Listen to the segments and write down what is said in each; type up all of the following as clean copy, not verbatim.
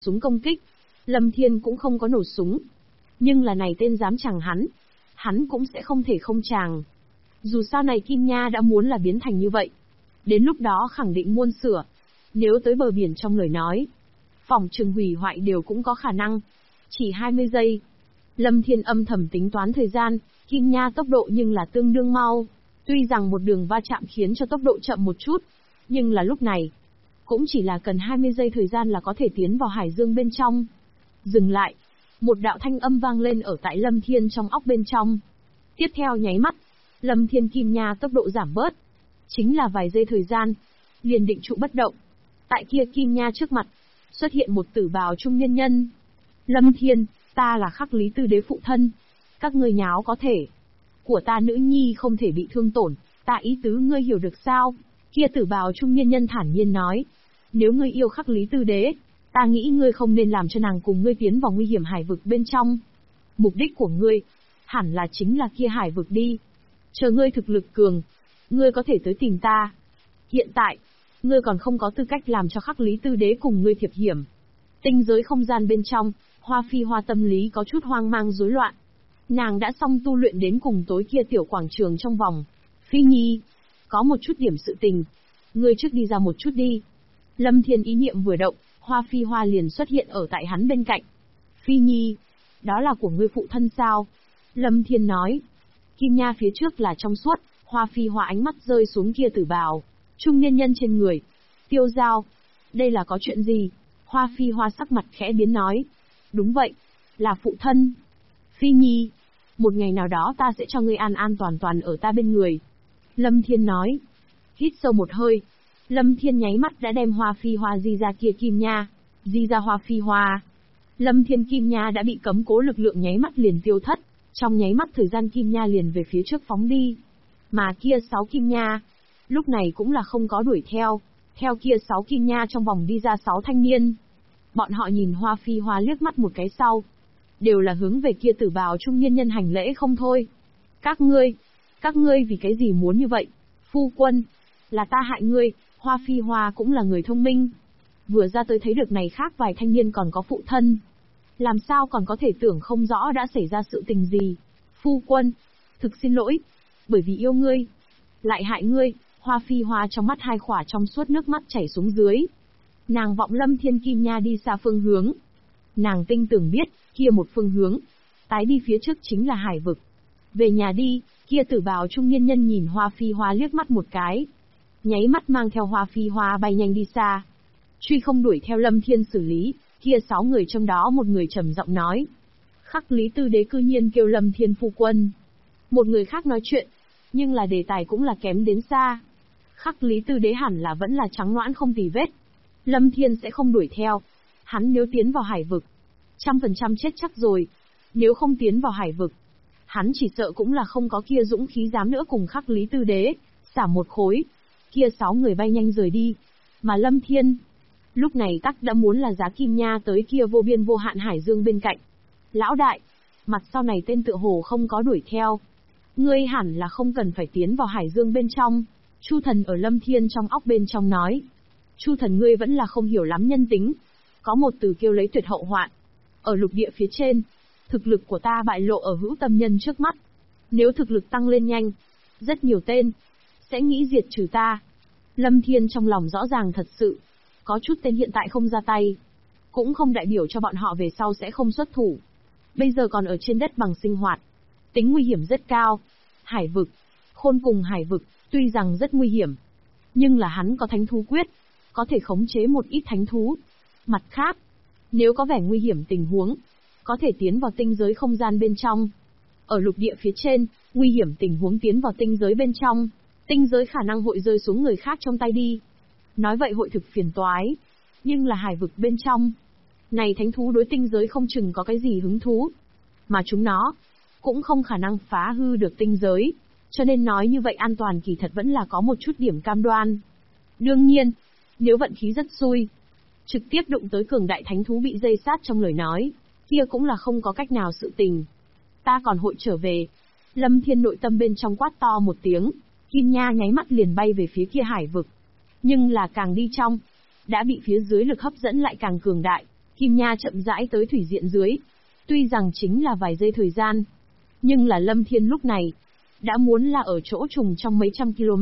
súng công kích. Lâm Thiên cũng không có nổ súng. Nhưng là này tên dám chàng hắn cũng sẽ không thể không chàng. Dù sao này Kim Nha đã muốn là biến thành như vậy. Đến lúc đó khẳng định muôn sửa. Nếu tới bờ biển trong lời nói, phỏng chừng hủy hoại đều cũng có khả năng. Chỉ 20 giây. Lâm Thiên âm thầm tính toán thời gian, Kim Nha tốc độ nhưng là tương đương mau. Tuy rằng một đường va chạm khiến cho tốc độ chậm một chút, nhưng là lúc này, cũng chỉ là cần 20 giây thời gian là có thể tiến vào hải dương bên trong. Dừng lại. Một đạo thanh âm vang lên ở tại Lâm Thiên trong óc bên trong. Tiếp theo nháy mắt, Lâm Thiên Kim Nha tốc độ giảm bớt. Chính là vài giây thời gian, liền định trụ bất động. Tại kia Kim Nha trước mặt, xuất hiện một tử bào trung niên nhân. Lâm Thiên, ta là Khắc Lý Tư Đế phụ thân. Các ngươi nháo có thể. Của ta nữ nhi không thể bị thương tổn, ta ý tứ ngươi hiểu được sao? Kia tử bào trung niên nhân thản nhiên nói. Nếu ngươi yêu Khắc Lý Tư Đế, ta nghĩ ngươi không nên làm cho nàng cùng ngươi tiến vào nguy hiểm hải vực bên trong. Mục đích của ngươi, hẳn là chính là kia hải vực đi. Chờ ngươi thực lực cường, ngươi có thể tới tìm ta. Hiện tại, ngươi còn không có tư cách làm cho Khắc Lý Tư Đế cùng ngươi thiệp hiểm. Tinh giới không gian bên trong, Hoa Phi Hoa tâm lý có chút hoang mang rối loạn. Nàng đã xong tu luyện đến cùng tối kia tiểu quảng trường trong vòng. Phi Nhi, có một chút điểm sự tình. Ngươi trước đi ra một chút đi. Lâm Thiên ý niệm vừa động, Hoa Phi Hoa liền xuất hiện ở tại hắn bên cạnh. Phi Nhi, đó là của ngươi phụ thân sao? Lâm Thiên nói. Kim Nha phía trước là trong suốt, Hoa Phi Hoa ánh mắt rơi xuống kia tử bào trung niên nhân trên người. Tiêu Giao, đây là có chuyện gì? Hoa Phi Hoa sắc mặt khẽ biến nói. Đúng vậy, là phụ thân. Phi Nhi, một ngày nào đó ta sẽ cho ngươi an an toàn toàn ở ta bên người. Lâm Thiên nói. Hít sâu một hơi. Lâm Thiên nháy mắt đã đem Hoa Phi Hoa di ra kia Kim Nha. Di ra Hoa Phi Hoa. Lâm Thiên Kim Nha đã bị cấm cố lực lượng nháy mắt liền tiêu thất. Trong nháy mắt thời gian Kim Nha liền về phía trước phóng đi. Mà kia 6 Kim Nha, lúc này cũng là không có đuổi theo. Theo kia 6 Kim Nha trong vòng đi ra 6 thanh niên. Bọn họ nhìn Hoa Phi Hoa liếc mắt một cái sau. Đều là hướng về kia tử bào trung niên nhân hành lễ không thôi. Các ngươi vì cái gì muốn như vậy? Phu quân, là ta hại ngươi. Hoa Phi Hoa cũng là người thông minh. Vừa ra tới thấy được này khác vài thanh niên còn có phụ thân. Làm sao còn có thể tưởng không rõ đã xảy ra sự tình gì. Phu quân, thực xin lỗi. Bởi vì yêu ngươi, lại hại ngươi. Hoa Phi Hoa trong mắt hai khỏa trong suốt nước mắt chảy xuống dưới. Nàng vọng Lâm Thiên Kim Nha đi xa phương hướng. Nàng tinh tưởng biết, kia một phương hướng, tái đi phía trước chính là hải vực. Về nhà đi, kia tử bào trung niên nhân nhìn Hoa Phi Hoa liếc mắt một cái. Nháy mắt mang theo Hoa Phi Hoa bay nhanh đi xa. Truy không đuổi theo Lâm Thiên xử lý, kia 6 người trong đó một người trầm giọng nói. Khắc Lý Tư Đế cư nhiên kêu Lâm Thiên phu quân. Một người khác nói chuyện, nhưng là đề tài cũng là kém đến xa. Khắc Lý Tư Đế hẳn là vẫn là trắng noãn không tì vết. Lâm Thiên sẽ không đuổi theo. Hắn nếu tiến vào hải vực, 100% chết chắc rồi. Nếu không tiến vào hải vực, hắn chỉ sợ cũng là không có kia dũng khí dám nữa cùng Khắc Lý Tư Đế xả một khối. Kia 6 người bay nhanh rời đi. Mà Lâm Thiên, lúc này tắc đã muốn là giá Kim Nha tới kia vô biên vô hạn hải dương bên cạnh. Lão đại, mặt sau này tên tựa hồ không có đuổi theo. Ngươi hẳn là không cần phải tiến vào hải dương bên trong. Chu Thần ở Lâm Thiên trong óc bên trong nói. Chu Thần ngươi vẫn là không hiểu lắm nhân tính. Có một từ kêu lấy tuyệt hậu hoạn. Ở lục địa phía trên, thực lực của ta bại lộ ở hữu tâm nhân trước mắt. Nếu thực lực tăng lên nhanh, rất nhiều tên sẽ nghĩ diệt trừ ta. Lâm Thiên trong lòng rõ ràng thật sự, có chút tên hiện tại không ra tay, cũng không đại biểu cho bọn họ về sau sẽ không xuất thủ. Bây giờ còn ở trên đất bằng sinh hoạt, tính nguy hiểm rất cao. Hải vực, Khôn Cùng hải vực, tuy rằng rất nguy hiểm, nhưng là hắn có thánh thú quyết, có thể khống chế một ít thánh thú. Mặt khác, nếu có vẻ nguy hiểm tình huống, có thể tiến vào tinh giới không gian bên trong. Ở lục địa phía trên, nguy hiểm tình huống tiến vào tinh giới bên trong, tinh giới khả năng hội rơi xuống người khác trong tay đi. Nói vậy hội thực phiền toái. Nhưng là hải vực bên trong, này thánh thú đối tinh giới không chừng có cái gì hứng thú. Mà chúng nó, cũng không khả năng phá hư được tinh giới. Cho nên nói như vậy an toàn kỳ thật vẫn là có một chút điểm cam đoan. Đương nhiên, nếu vận khí rất xui, trực tiếp đụng tới cường đại thánh thú bị dây sát trong lời nói, kia cũng là không có cách nào sự tình. Ta còn hội trở về. Lâm Thiên nội tâm bên trong quát to một tiếng, Kim Nha nháy mắt liền bay về phía kia hải vực. Nhưng là càng đi trong, đã bị phía dưới lực hấp dẫn lại càng cường đại. Kim Nha chậm rãi tới thủy diện dưới. Tuy rằng chính là vài giây thời gian, nhưng là Lâm Thiên lúc này đã muốn là ở chỗ trùng trong mấy trăm km.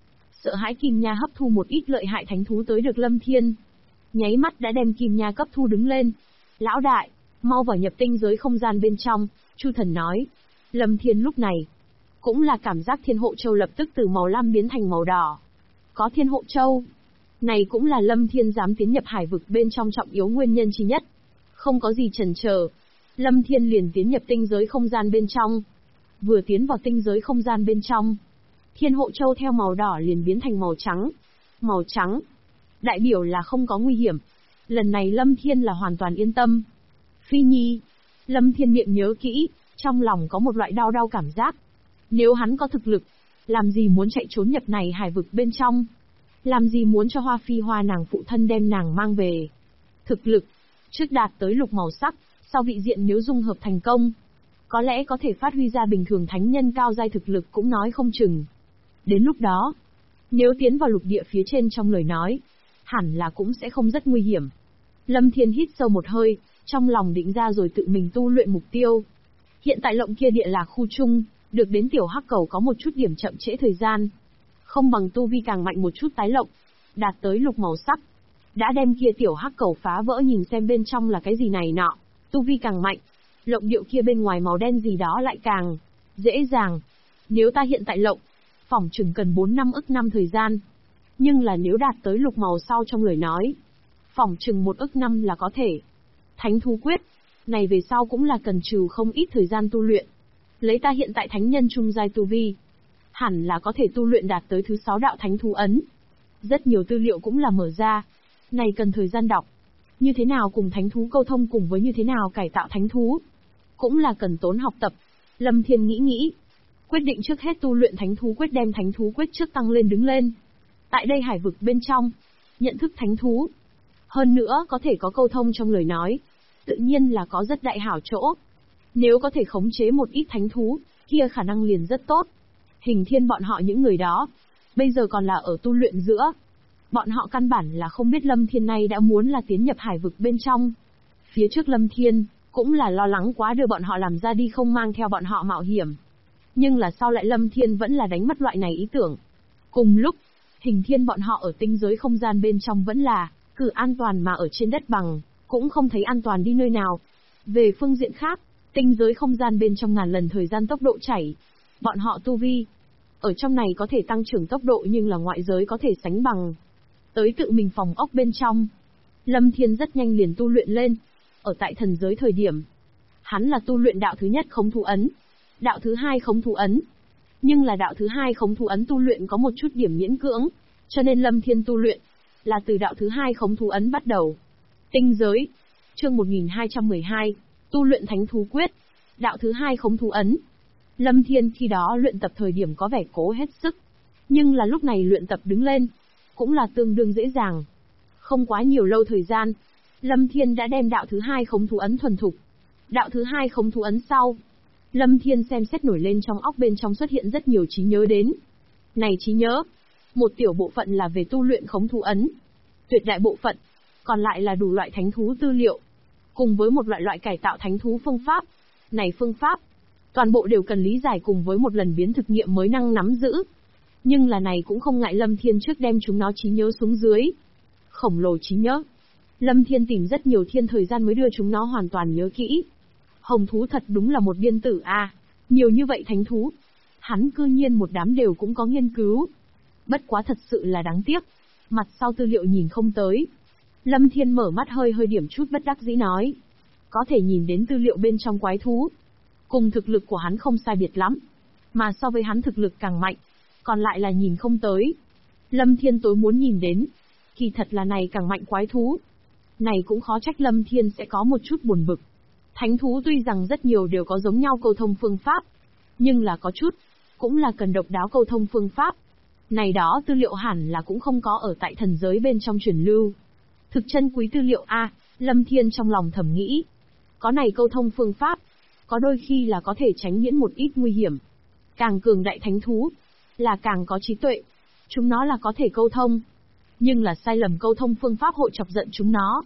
Sợ hãi Kim Nha hấp thu một ít lợi hại thánh thú tới được Lâm Thiên, nháy mắt đã đem Kim Nha cấp thu đứng lên. Lão đại, mau vào nhập tinh giới không gian bên trong, Chu Thần nói. Lâm Thiên lúc này cũng là cảm giác Thiên Hộ Châu lập tức từ màu lam biến thành màu đỏ. Có Thiên Hộ Châu, này cũng là Lâm Thiên dám tiến nhập hải vực bên trong trọng yếu nguyên nhân chi nhất. Không có gì chần chờ, Lâm Thiên liền tiến nhập tinh giới không gian bên trong. Vừa tiến vào tinh giới không gian bên trong, Thiên Hộ Châu theo màu đỏ liền biến thành màu trắng. Màu trắng đại biểu là không có nguy hiểm. Lần này Lâm Thiên là hoàn toàn yên tâm. Phi Nhi, Lâm Thiên miệng nhớ kỹ, trong lòng có một loại đau đau cảm giác. Nếu hắn có thực lực, làm gì muốn chạy trốn nhập này hải vực bên trong? Làm gì muốn cho Hoa Phi Hoa nàng phụ thân đem nàng mang về? Thực lực, trước đạt tới lục màu sắc, sau vị diện nếu dung hợp thành công, có lẽ có thể phát huy ra bình thường thánh nhân cao giai thực lực cũng nói không chừng. Đến lúc đó, nếu tiến vào lục địa phía trên trong lời nói, hẳn là cũng sẽ không rất nguy hiểm. Lâm Thiên hít sâu một hơi, trong lòng định ra rồi tự mình tu luyện mục tiêu. Hiện tại lộng kia địa là khu chung, được đến tiểu hắc cầu có một chút điểm chậm trễ thời gian. Không bằng tu vi càng mạnh một chút tái lộng, đạt tới lục màu sắc. Đã đem kia tiểu hắc cầu phá vỡ nhìn xem bên trong là cái gì này nọ, tu vi càng mạnh, lộng điệu kia bên ngoài màu đen gì đó lại càng dễ dàng. Nếu ta hiện tại lộng, phỏng chừng cần 4-5 ức năm thời gian. Nhưng là nếu đạt tới lục màu sau trong lời nói, phỏng chừng 1 ức năm là có thể. Thánh thú quyết, này về sau cũng là cần trừ không ít thời gian tu luyện. Lấy ta hiện tại thánh nhân trung giai tu vi, hẳn là có thể tu luyện đạt tới thứ 6 đạo thánh thú ấn. Rất nhiều tư liệu cũng là mở ra, này cần thời gian đọc. Như thế nào cùng thánh thú câu thông cùng với như thế nào cải tạo thánh thú, cũng là cần tốn học tập. Lâm Thiên nghĩ, quyết định trước hết tu luyện thánh thú quyết, đem thánh thú quyết trước tăng lên đứng lên. Tại đây hải vực bên trong, nhận thức thánh thú, hơn nữa có thể có câu thông trong lời nói, tự nhiên là có rất đại hảo chỗ. Nếu có thể khống chế một ít thánh thú, kia khả năng liền rất tốt. Hình Thiên bọn họ những người đó, bây giờ còn là ở tu luyện giữa. Bọn họ căn bản là không biết Lâm Thiên này đã muốn là tiến nhập hải vực bên trong. Phía trước Lâm Thiên, cũng là lo lắng quá đưa bọn họ làm ra đi không mang theo bọn họ mạo hiểm. Nhưng là sau lại Lâm Thiên vẫn là đánh mất loại này ý tưởng. Cùng lúc, Hình Thiên bọn họ ở tinh giới không gian bên trong vẫn là cử an toàn mà ở trên đất bằng, cũng không thấy an toàn đi nơi nào. Về phương diện khác, tinh giới không gian bên trong ngàn lần thời gian tốc độ chảy. Bọn họ tu vi, ở trong này có thể tăng trưởng tốc độ nhưng là ngoại giới có thể sánh bằng. Tới tự mình phòng ốc bên trong, Lâm Thiên rất nhanh liền tu luyện lên. Ở tại thần giới thời điểm, hắn là tu luyện đạo thứ nhất khống thú ấn, đạo thứ hai khống thú ấn. Nhưng là đạo thứ hai khống thú ấn tu luyện có một chút điểm miễn cưỡng, cho nên Lâm Thiên tu luyện là từ đạo thứ hai khống thú ấn bắt đầu. Tinh giới, chương 1212, tu luyện thánh thú quyết, đạo thứ hai khống thú ấn. Lâm Thiên khi đó luyện tập thời điểm có vẻ cố hết sức, nhưng là lúc này luyện tập đứng lên, cũng là tương đương dễ dàng. Không quá nhiều lâu thời gian, Lâm Thiên đã đem đạo thứ hai khống thú ấn thuần thục. Đạo thứ hai khống thú ấn sau, Lâm Thiên xem xét nổi lên trong óc bên trong xuất hiện rất nhiều trí nhớ đến. Này trí nhớ, một tiểu bộ phận là về tu luyện khống thú ấn, tuyệt đại bộ phận còn lại là đủ loại thánh thú tư liệu, cùng với một loại cải tạo thánh thú phương pháp. Này phương pháp, toàn bộ đều cần lý giải cùng với một lần biến thực nghiệm mới năng nắm giữ. Nhưng là này cũng không ngại Lâm Thiên trước đem chúng nó trí nhớ xuống dưới. Khổng lồ trí nhớ. Lâm Thiên tìm rất nhiều thiên thời gian mới đưa chúng nó hoàn toàn nhớ kỹ. Hồng thú thật đúng là một điên tử a, nhiều như vậy thánh thú, hắn cư nhiên một đám đều cũng có nghiên cứu. Bất quá thật sự là đáng tiếc, mặt sau tư liệu nhìn không tới. Lâm Thiên mở mắt hơi điểm chút bất đắc dĩ nói, có thể nhìn đến tư liệu bên trong quái thú, cùng thực lực của hắn không sai biệt lắm, mà so với hắn thực lực càng mạnh, còn lại là nhìn không tới. Lâm Thiên tối muốn nhìn đến, kỳ thật là này càng mạnh quái thú. Này cũng khó trách Lâm Thiên sẽ có một chút buồn bực. Thánh thú tuy rằng rất nhiều đều có giống nhau câu thông phương pháp, nhưng là có chút, cũng là cần độc đáo câu thông phương pháp. Này đó tư liệu hẳn là cũng không có ở tại thần giới bên trong truyền lưu. Thực chân quý tư liệu a, Lâm Thiên trong lòng thầm nghĩ. Có này câu thông phương pháp, có đôi khi là có thể tránh miễn một ít nguy hiểm. Càng cường đại thánh thú, là càng có trí tuệ. Chúng nó là có thể câu thông, nhưng là sai lầm câu thông phương pháp hội chọc giận chúng nó.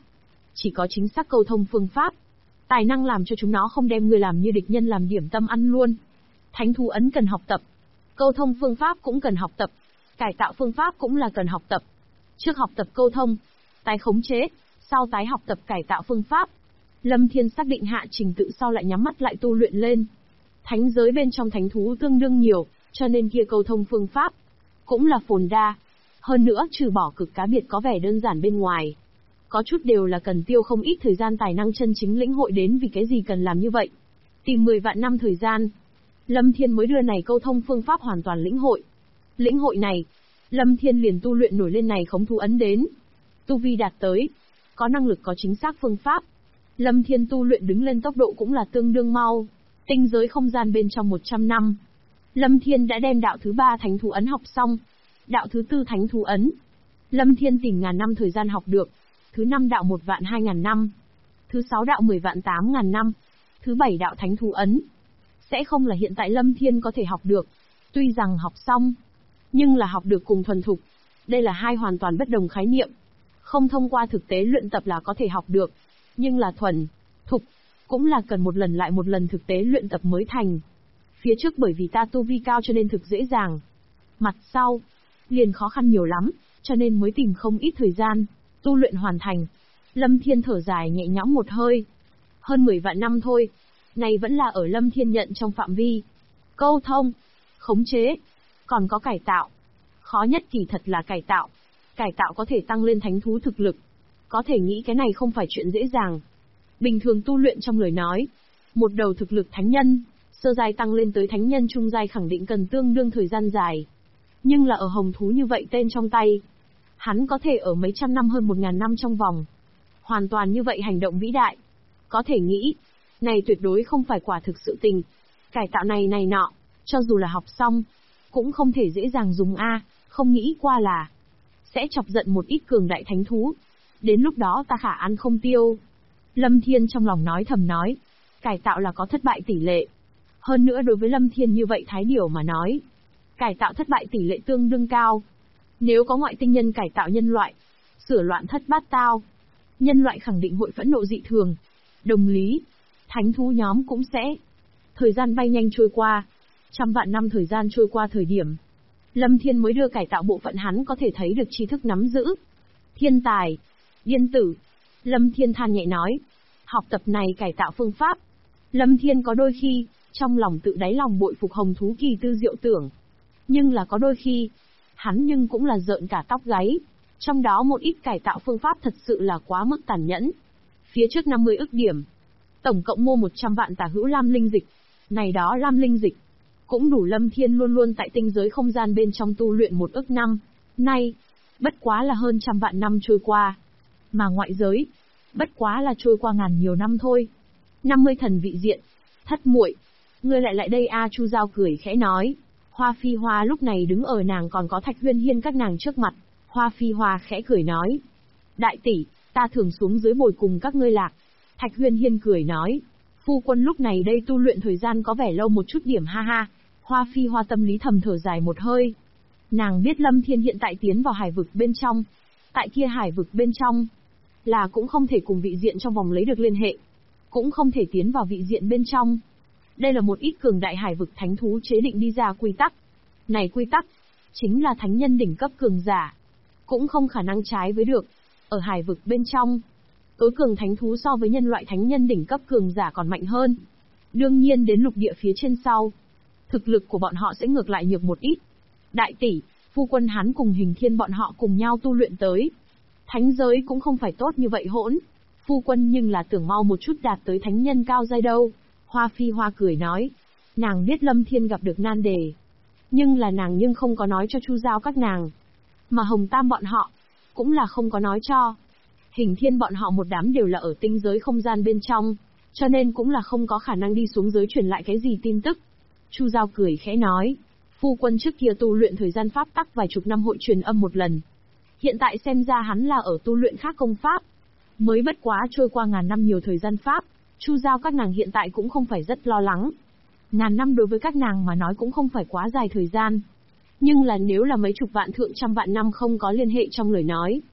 chỉ có chính xác câu thông phương pháp. Tài năng làm cho chúng nó không đem ngươi làm như địch nhân làm điểm tâm ăn luôn. Thánh thú ấn cần học tập. Câu thông phương pháp cũng cần học tập. Cải tạo phương pháp cũng là cần học tập. Trước học tập câu thông, tái khống chế, sau tái học tập cải tạo phương pháp. Lâm Thiên xác định hạ trình tự sau lại nhắm mắt lại tu luyện lên. Thánh giới bên trong thánh thú tương đương nhiều, cho nên kia câu thông phương pháp cũng là phồn đa. Hơn nữa trừ bỏ cực cá biệt có vẻ đơn giản bên ngoài, có chút đều là cần tiêu không ít thời gian tài năng chân chính lĩnh hội đến vì cái gì cần làm như vậy. Tìm 10 vạn năm thời gian, Lâm Thiên mới đưa này câu thông phương pháp hoàn toàn lĩnh hội. Lĩnh hội này, Lâm Thiên liền tu luyện nổi lên này khống thú ấn đến. Tu vi đạt tới, có năng lực có chính xác phương pháp. Lâm Thiên tu luyện đứng lên tốc độ cũng là tương đương mau. Tinh giới không gian bên trong 100 năm, Lâm Thiên đã đem đạo thứ 3 thánh thú ấn học xong. Đạo thứ 4 thánh thú ấn, Lâm Thiên tìm ngàn năm thời gian học được. Thứ 5 đạo 1 vạn 2.000 năm. Thứ 6 đạo 10 vạn 8.000 năm. Thứ 7 đạo thánh thú ấn. Sẽ không là hiện tại Lâm Thiên có thể học được. Tuy rằng học xong, nhưng là học được cùng thuần thục. Đây là hai hoàn toàn bất đồng khái niệm. Không thông qua thực tế luyện tập là có thể học được. Nhưng là thuần thục, cũng là cần một lần lại một lần thực tế luyện tập mới thành. Phía trước bởi vì ta tu vi cao cho nên thực dễ dàng. Mặt sau, liền khó khăn nhiều lắm, cho nên mới tìm không ít thời gian, tu luyện hoàn thành. Lâm Thiên thở dài nhẹ nhõm một hơi. Hơn 10 vạn năm thôi, này vẫn là ở Lâm Thiên nhận trong phạm vi. Câu thông, khống chế, còn có cải tạo. Khó nhất kỳ thật là cải tạo. Cải tạo có thể tăng lên thánh thú thực lực. Có thể nghĩ cái này không phải chuyện dễ dàng. Bình thường tu luyện trong lời nói, một đầu thực lực thánh nhân, sơ giai tăng lên tới thánh nhân trung giai khẳng định cần tương đương thời gian dài. Nhưng là ở hồng thú như vậy tên trong tay, hắn có thể ở mấy trăm năm hơn 1.000 năm trong vòng. Hoàn toàn như vậy hành động vĩ đại. Có thể nghĩ, này tuyệt đối không phải quả thực sự tình. Cải tạo này nọ, cho dù là học xong, cũng không thể dễ dàng dùng không nghĩ qua là sẽ chọc giận một ít cường đại thánh thú. Đến lúc đó ta khả ăn không tiêu. Lâm Thiên trong lòng nói thầm nói, cải tạo là có thất bại tỷ lệ. Hơn nữa đối với Lâm Thiên như vậy thái điểu mà nói, cải tạo thất bại tỷ lệ tương đương cao. Nếu có ngoại tinh nhân cải tạo nhân loại, sửa loạn thất bát tao, nhân loại khẳng định hội phẫn nộ dị thường. Đồng lý, thánh thú nhóm cũng sẽ. Thời gian bay nhanh trôi qua, trăm vạn năm thời gian trôi qua thời điểm, Lâm Thiên mới đưa cải tạo bộ phận hắn có thể thấy được tri thức nắm giữ. Thiên tài, điên tử. Lâm Thiên than nhẹ nói, học tập này cải tạo phương pháp. Lâm Thiên có đôi khi, trong lòng tự đáy lòng bội phục hồng thú kỳ tư diệu tưởng. Nhưng là có đôi khi, hắn nhưng cũng là rợn cả tóc gáy. Trong đó một ít cải tạo phương pháp thật sự là quá mức tàn nhẫn. Phía trước 50 ức điểm, tổng cộng mua 100 vạn tả hữu lam linh dịch. Này đó lam linh dịch, cũng đủ Lâm Thiên luôn luôn tại tinh giới không gian bên trong tu luyện 1 ức năm. Nay, bất quá là hơn trăm vạn năm trôi qua. Mà ngoại giới, bất quá là trôi qua ngàn nhiều năm thôi. 50 thần vị diện. Thất muội, ngươi lại đây Chu Giao cười khẽ nói. Hoa Phi Hoa lúc này đứng ở nàng còn có Thạch Huyên Hiên các nàng trước mặt. Hoa Phi Hoa khẽ cười nói, đại tỷ, ta thường xuống dưới bồi cùng các ngươi lạc. Thạch Huyên Hiên cười nói, phu quân lúc này đây tu luyện thời gian có vẻ lâu một chút điểm ha ha. Hoa Phi Hoa tâm lý thầm thở dài một hơi. Nàng biết Lâm Thiên hiện tại tiến vào hải vực bên trong. Tại kia hải vực bên trong, là cũng không thể cùng vị diện trong vòng lấy được liên hệ. Cũng không thể tiến vào vị diện bên trong. Đây là một ít cường đại hải vực thánh thú chế định đi ra quy tắc. Này quy tắc, chính là thánh nhân đỉnh cấp cường giả. Cũng không khả năng trái với được. Ở hải vực bên trong, tối cường thánh thú so với nhân loại thánh nhân đỉnh cấp cường giả còn mạnh hơn. Đương nhiên đến lục địa phía trên sau, thực lực của bọn họ sẽ ngược lại nhược một ít. Đại tỷ, phu quân hắn cùng Hình Thiên bọn họ cùng nhau tu luyện tới. Thánh giới cũng không phải tốt như vậy hỗn. Phu quân nhưng là tưởng mau một chút đạt tới thánh nhân cao giai đâu. Hoa Phi Hoa cười nói. Nàng biết Lâm Thiên gặp được nan đề. Nhưng là nàng nhưng không có nói cho Chu Giao các nàng. Mà Hồng Tam bọn họ, cũng là không có nói cho. Hình Thiên bọn họ một đám đều là ở tinh giới không gian bên trong. Cho nên cũng là không có khả năng đi xuống giới truyền lại cái gì tin tức. Chu Giao cười khẽ nói. Phu quân trước kia tu luyện thời gian pháp tắc vài chục năm hội truyền âm một lần. Hiện tại xem ra hắn là ở tu luyện khác công pháp. Mới bất quá trôi qua ngàn năm nhiều thời gian pháp, Chu Giao các nàng hiện tại cũng không phải rất lo lắng. Ngàn năm đối với các nàng mà nói cũng không phải quá dài thời gian. Nhưng là nếu là mấy chục vạn thượng trăm vạn năm không có liên hệ trong lời nói,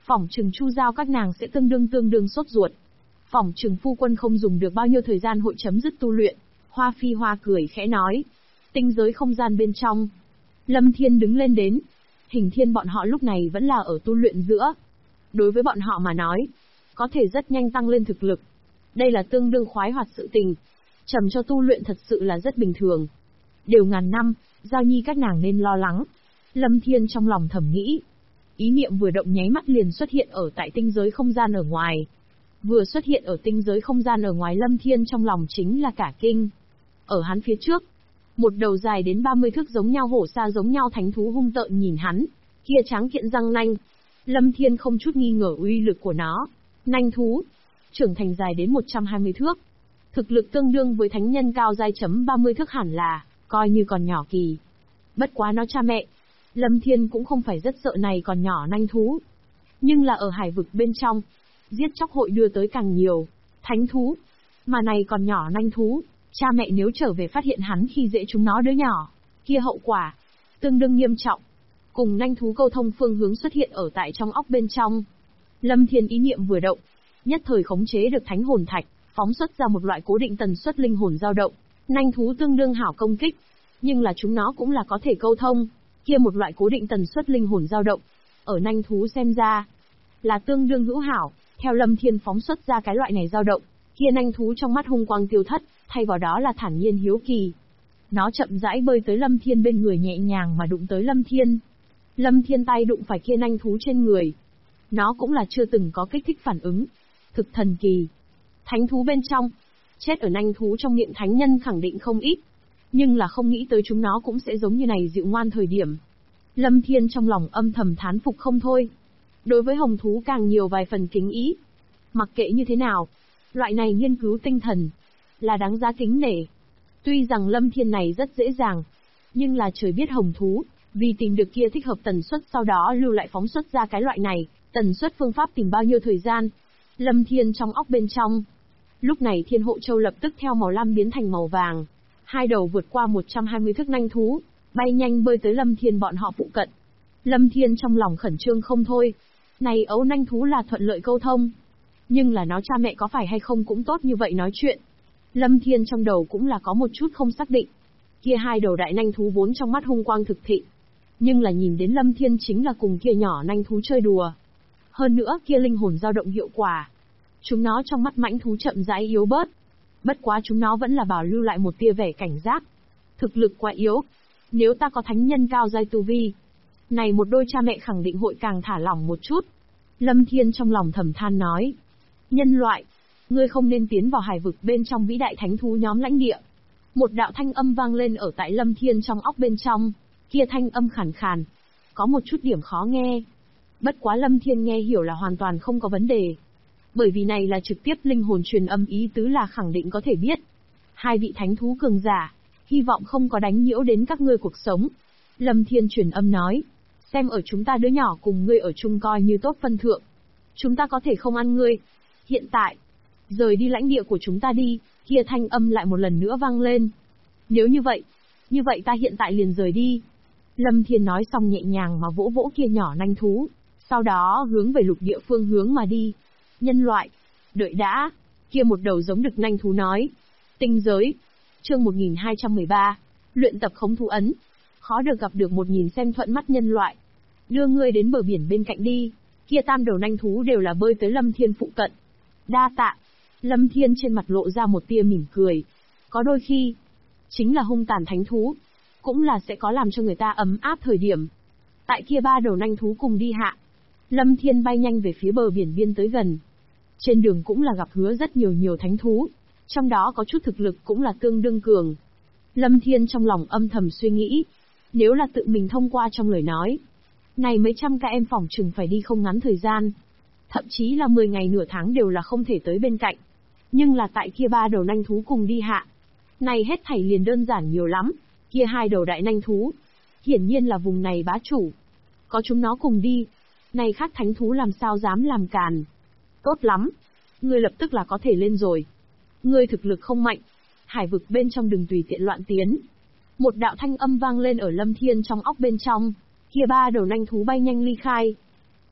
phỏng chừng Chu Giao các nàng sẽ tương đương sốt ruột. Phỏng chừng phu quân không dùng được bao nhiêu thời gian hội chấm dứt tu luyện. Hoa Phi Hoa cười khẽ nói. Tinh giới không gian bên trong. Lâm Thiên đứng lên đến. Hình Thiên bọn họ lúc này vẫn là ở tu luyện giữa. Đối với bọn họ mà nói, có thể rất nhanh tăng lên thực lực. Đây là tương đương khoái hoạt sự tình. Trầm cho tu luyện thật sự là rất bình thường. Đều ngàn năm, Giao Nhi các nàng nên lo lắng. Lâm Thiên trong lòng thầm nghĩ. Ý niệm vừa động nháy mắt liền xuất hiện ở tại tinh giới không gian ở ngoài. Vừa xuất hiện ở tinh giới không gian ở ngoài, Lâm Thiên trong lòng chính là cả kinh. Ở hắn phía trước, một đầu dài đến 30 thước giống nhau hổ xa giống nhau thánh thú hung tợn nhìn hắn, kia trắng kiện răng nanh. Lâm Thiên không chút nghi ngờ uy lực của nó. Nanh thú, trưởng thành dài đến 120 thước. Thực lực tương đương với thánh nhân cao giai chấm 30 thước hẳn là, coi như còn nhỏ kỳ. Bất quá nó cha mẹ. Lâm Thiên cũng không phải rất sợ này còn nhỏ nanh thú. Nhưng là ở hải vực bên trong, giết chóc hội đưa tới càng nhiều thánh thú. Mà này còn nhỏ nanh thú, cha mẹ nếu trở về phát hiện hắn khi dễ chúng nó đứa nhỏ, kia hậu quả tương đương nghiêm trọng. Cùng nanh thú câu thông phương hướng xuất hiện ở tại trong óc bên trong. Lâm Thiên ý niệm vừa động, nhất thời khống chế được thánh hồn thạch, phóng xuất ra một loại cố định tần suất linh hồn dao động. Nanh thú tương đương hảo công kích, nhưng là chúng nó cũng là có thể câu thông, kia một loại cố định tần suất linh hồn dao động. Ở nanh thú xem ra, là tương đương hữu hảo, theo Lâm Thiên phóng xuất ra cái loại này dao động, kia nanh thú trong mắt hung quang tiêu thất, thay vào đó là thản nhiên hiếu kỳ. Nó chậm rãi bơi tới Lâm Thiên bên người nhẹ nhàng mà đụng tới Lâm Thiên. Lâm Thiên tay đụng phải kia nanh thú trên người. Nó cũng là chưa từng có kích thích phản ứng. Thực thần kỳ. Thánh thú bên trong, chết ở nanh thú trong miệng thánh nhân khẳng định không ít. Nhưng là không nghĩ tới chúng nó cũng sẽ giống như này dịu ngoan thời điểm. Lâm Thiên trong lòng âm thầm thán phục không thôi. Đối với hồng thú càng nhiều vài phần kính ý. Mặc kệ như thế nào, loại này nghiên cứu tinh thần, là đáng giá kính nể. Tuy rằng Lâm Thiên này rất dễ dàng, nhưng là trời biết hồng thú, vì tìm được kia thích hợp tần suất sau đó lưu lại phóng xuất ra cái loại này, tần suất phương pháp tìm bao nhiêu thời gian. Lâm Thiên trong óc bên trong. Lúc này Thiên Hộ Châu lập tức theo màu lam biến thành màu vàng. Hai đầu vượt qua 120 thước nanh thú, bay nhanh bơi tới Lâm Thiên bọn họ phụ cận. Lâm Thiên trong lòng khẩn trương không thôi. Này ấu nanh thú là thuận lợi câu thông. Nhưng là nó cha mẹ có phải hay không cũng tốt như vậy nói chuyện. Lâm Thiên trong đầu cũng là có một chút không xác định. Kia hai đầu đại nanh thú vốn trong mắt hung quang thực thịnh. Nhưng là nhìn đến Lâm Thiên chính là cùng kia nhỏ nanh thú chơi đùa. Hơn nữa kia linh hồn dao động hiệu quả. Chúng nó trong mắt mãnh thú chậm rãi yếu bớt. Bất quá chúng nó vẫn là bảo lưu lại một tia vẻ cảnh giác. Thực lực quá yếu. Nếu ta có thánh nhân cao giai tu vi, này một đôi cha mẹ khẳng định hội càng thả lỏng một chút. Lâm Thiên trong lòng thầm than nói. Nhân loại, ngươi không nên tiến vào hải vực bên trong vĩ đại thánh thú nhóm lãnh địa. Một đạo thanh âm vang lên ở tại Lâm Thiên trong óc bên trong. Kia thanh âm khàn khàn, có một chút điểm khó nghe. Bất quá Lâm Thiên nghe hiểu là hoàn toàn không có vấn đề. Bởi vì này là trực tiếp linh hồn truyền âm, ý tứ là khẳng định có thể biết. Hai vị thánh thú cường giả, hy vọng không có đánh nhiễu đến các ngươi cuộc sống. Lâm Thiên truyền âm nói, xem ở chúng ta đứa nhỏ cùng ngươi ở chung coi như tốt phân thượng. Chúng ta có thể không ăn ngươi. Hiện tại, rời đi lãnh địa của chúng ta đi, kia thanh âm lại một lần nữa vang lên. Nếu như vậy ta hiện tại liền rời đi. Lâm Thiên nói xong nhẹ nhàng mà vỗ vỗ kia nhỏ nanh thú, sau đó hướng về lục địa phương hướng mà đi. Nhân loại, đợi đã, kia một đầu giống đực nanh thú nói. Tinh giới, chương 1213, luyện tập khống thú ấn. Khó được gặp được một nhìn xem thuận mắt nhân loại. Đưa ngươi đến bờ biển bên cạnh đi. Kia tam đầu nanh thú đều là bơi tới Lâm Thiên phụ cận. Đa tạ. Lâm Thiên trên mặt lộ ra một tia mỉm cười. Có đôi khi, chính là hung tàn thánh thú, cũng là sẽ có làm cho người ta ấm áp thời điểm. Tại kia ba đầu nanh thú cùng đi hạ, Lâm Thiên bay nhanh về phía bờ biển biên tới gần. Trên đường cũng là gặp hứa rất nhiều thánh thú, trong đó có chút thực lực cũng là tương đương cường. Lâm Thiên trong lòng âm thầm suy nghĩ, nếu là tự mình thông qua trong lời nói, này mấy trăm ca em phỏng chừng phải đi không ngắn thời gian, thậm chí là 10 ngày nửa tháng đều là không thể tới bên cạnh. Nhưng là tại kia ba đầu nanh thú cùng đi hạ, này hết thảy liền đơn giản nhiều lắm. Kia hai đầu đại nanh thú, hiển nhiên là vùng này bá chủ. Có chúng nó cùng đi, này khác thánh thú làm sao dám làm càn. Tốt lắm, ngươi lập tức là có thể lên rồi. Ngươi thực lực không mạnh, hải vực bên trong đừng tùy tiện loạn tiến. Một đạo thanh âm vang lên ở Lâm Thiên trong óc bên trong, kia ba đầu nanh thú bay nhanh ly khai.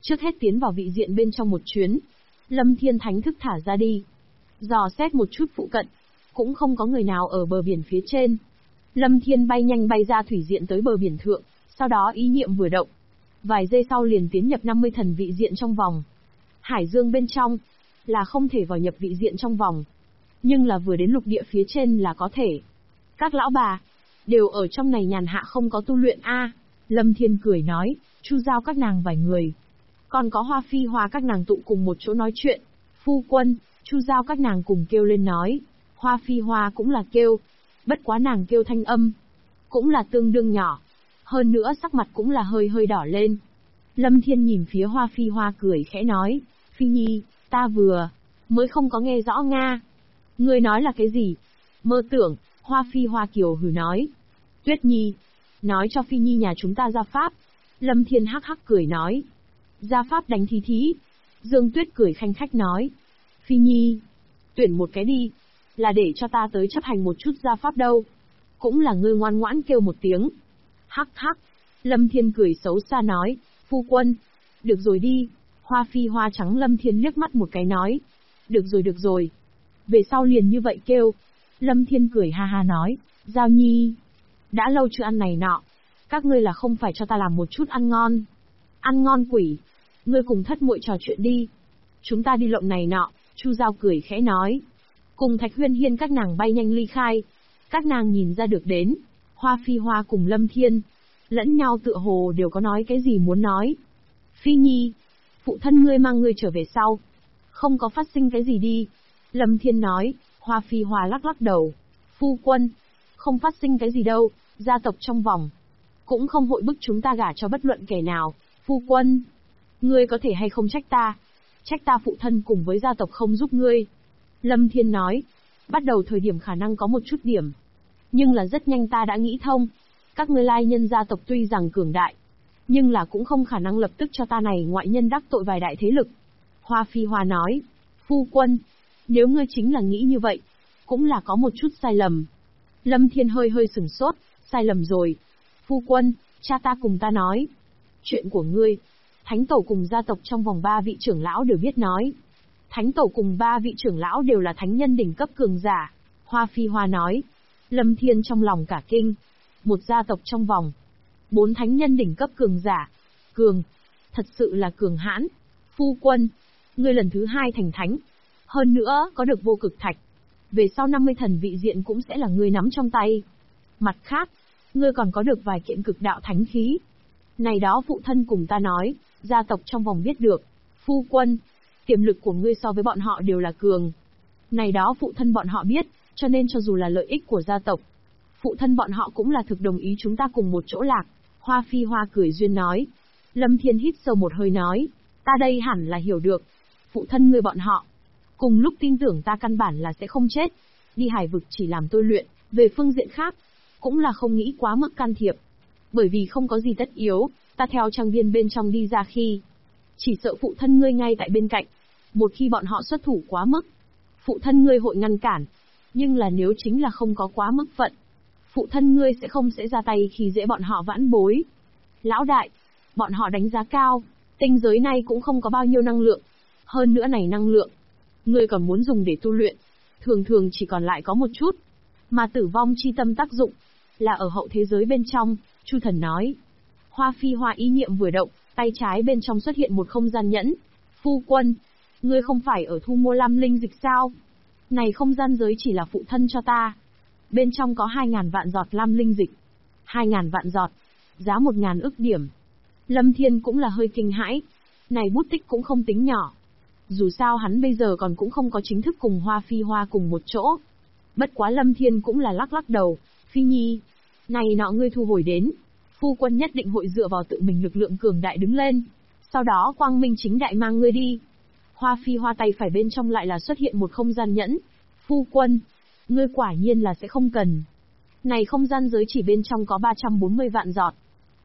Trước hết tiến vào vị diện bên trong một chuyến. Lâm Thiên thánh thức thả ra đi. Dò xét một chút phụ cận. Cũng không có người nào ở bờ biển phía trên. Lâm Thiên bay nhanh bay ra thủy diện tới bờ biển thượng, sau đó ý niệm vừa động. Vài giây sau liền tiến nhập 50 thần vị diện trong vòng. Hải dương bên trong, là không thể vào nhập vị diện trong vòng. Nhưng là vừa đến lục địa phía trên là có thể. Các lão bà, đều ở trong này nhàn hạ không có tu luyện a. Lâm Thiên cười nói, Chu Giao các nàng vài người. Còn có Hoa Phi Hoa các nàng tụ cùng một chỗ nói chuyện. Phu quân, Chu Giao các nàng cùng kêu lên nói. Hoa Phi Hoa cũng là kêu. Bất quá nàng kêu thanh âm. Cũng là tương đương nhỏ. Hơn nữa sắc mặt cũng là hơi hơi đỏ lên. Lâm Thiên nhìn phía Hoa Phi Hoa cười khẽ nói. Phi Nhi, ta vừa mới không có nghe rõ Nga. Ngươi nói là cái gì? Mơ tưởng, Hoa Phi Hoa kiều hừ nói. Tuyết Nhi, nói cho Phi Nhi nhà chúng ta ra pháp. Lâm Thiên hắc hắc cười nói. Ra pháp đánh thí thí. Dương Tuyết cười khanh khách nói. Phi Nhi, tuyển một cái đi. Là để cho ta tới chấp hành một chút ra pháp đâu. Cũng là ngươi ngoan ngoãn kêu một tiếng. Hắc hắc. Lâm Thiên cười xấu xa nói. Phu quân, được rồi đi. Hoa Phi Hoa trắng Lâm Thiên liếc mắt một cái nói. Được rồi. Về sau liền như vậy kêu. Lâm Thiên cười ha ha nói. Giao Nhi, đã lâu chưa ăn này nọ. Các ngươi là không phải cho ta làm một chút ăn ngon. Ăn ngon quỷ. Ngươi cùng thất muội trò chuyện đi. Chúng ta đi lộng này nọ. Chu Giao cười khẽ nói. Cùng Thạch Huyên Hiên các nàng bay nhanh ly khai. Các nàng nhìn ra được đến. Hoa Phi Hoa cùng Lâm Thiên. Lẫn nhau tựa hồ đều có nói cái gì muốn nói. Phi Nhi, phụ thân ngươi mang ngươi trở về sau. Không có phát sinh cái gì đi. Lâm Thiên nói. Hoa Phi Hoa lắc lắc đầu. Phu quân, không phát sinh cái gì đâu. Gia tộc trong vòng cũng không hội bức chúng ta gả cho bất luận kẻ nào. Phu quân, ngươi có thể hay không trách ta? Trách ta phụ thân cùng với gia tộc không giúp ngươi. Lâm Thiên nói. Bắt đầu thời điểm khả năng có một chút điểm. Nhưng là rất nhanh ta đã nghĩ thông. Các ngươi lai nhân gia tộc tuy rằng cường đại, nhưng là cũng không khả năng lập tức cho ta này ngoại nhân đắc tội vài đại thế lực. Hoa Phi Hoa nói. Phu quân, nếu ngươi chính là nghĩ như vậy, cũng là có một chút sai lầm. Lâm Thiên hơi hơi sửng sốt. Sai lầm rồi. Phu quân, cha ta cùng ta nói. Chuyện của ngươi, Thánh Tổ cùng gia tộc trong vòng 3 vị trưởng lão đều biết nói. Thánh Tổ cùng 3 vị trưởng lão đều là thánh nhân đỉnh cấp cường giả. Hoa Phi Hoa nói. Lâm Thiên trong lòng cả kinh. Một gia tộc trong vòng 4 thánh nhân đỉnh cấp cường giả. Cường. Thật sự là cường hãn. Phu quân, ngươi lần thứ 2 thành thánh. Hơn nữa, có được vô cực thạch. Về sau 50 thần vị diện cũng sẽ là ngươi nắm trong tay. Mặt khác, ngươi còn có được vài kiện cực đạo thánh khí. Này đó phụ thân cùng ta nói, gia tộc trong vòng biết được. Phu quân, tiềm lực của ngươi so với bọn họ đều là cường. Này đó phụ thân bọn họ biết, cho nên cho dù là lợi ích của gia tộc, phụ thân bọn họ cũng là thực đồng ý chúng ta cùng một chỗ lạc. Hoa Phi Hoa cười duyên nói. Lâm Thiên hít sâu một hơi nói. Ta đây hẳn là hiểu được. Phụ thân ngươi bọn họ cùng lúc tin tưởng ta căn bản là sẽ không chết. Đi hải vực chỉ làm tôi luyện, về phương diện khác, cũng là không nghĩ quá mức can thiệp. Bởi vì không có gì tất yếu, ta theo trang viên bên trong đi ra khi, chỉ sợ phụ thân ngươi ngay tại bên cạnh. Một khi bọn họ xuất thủ quá mức, phụ thân ngươi hội ngăn cản. Nhưng là nếu chính là không có quá mức phận, phụ thân ngươi sẽ không ra tay khi dễ bọn họ vãn bối. Lão đại, bọn họ đánh giá cao, tinh giới này cũng không có bao nhiêu năng lượng. Hơn nữa này năng lượng, ngươi còn muốn dùng để tu luyện, thường thường chỉ còn lại có một chút. Mà tử vong chi tâm tác dụng, là ở hậu thế giới bên trong, Chu Thần nói. Hoa Phi Hoa ý niệm vừa động, tay trái bên trong xuất hiện một không gian nhẫn. Phu quân, ngươi không phải ở thu mua lam linh dịch sao? Này không gian giới chỉ là phụ thân cho ta. Bên trong có 2.000 vạn giọt lam linh dịch. 2.000 vạn giọt, giá 1.000 ức điểm. Lâm Thiên cũng là hơi kinh hãi. Này bút tích cũng không tính nhỏ. Dù sao hắn bây giờ còn cũng không có chính thức cùng Hoa Phi Hoa cùng một chỗ. Bất quá Lâm Thiên cũng là lắc lắc đầu. Phi Nhi, này nọ ngươi thu hồi đến. Phu quân nhất định hội dựa vào tự mình lực lượng cường đại đứng lên. Sau đó quang minh chính đại mang ngươi đi. Hoa Phi Hoa tay phải bên trong lại là xuất hiện một không gian nhẫn. Phu quân, ngươi quả nhiên là sẽ không cần. Này không gian giới chỉ bên trong có 340 vạn giọt.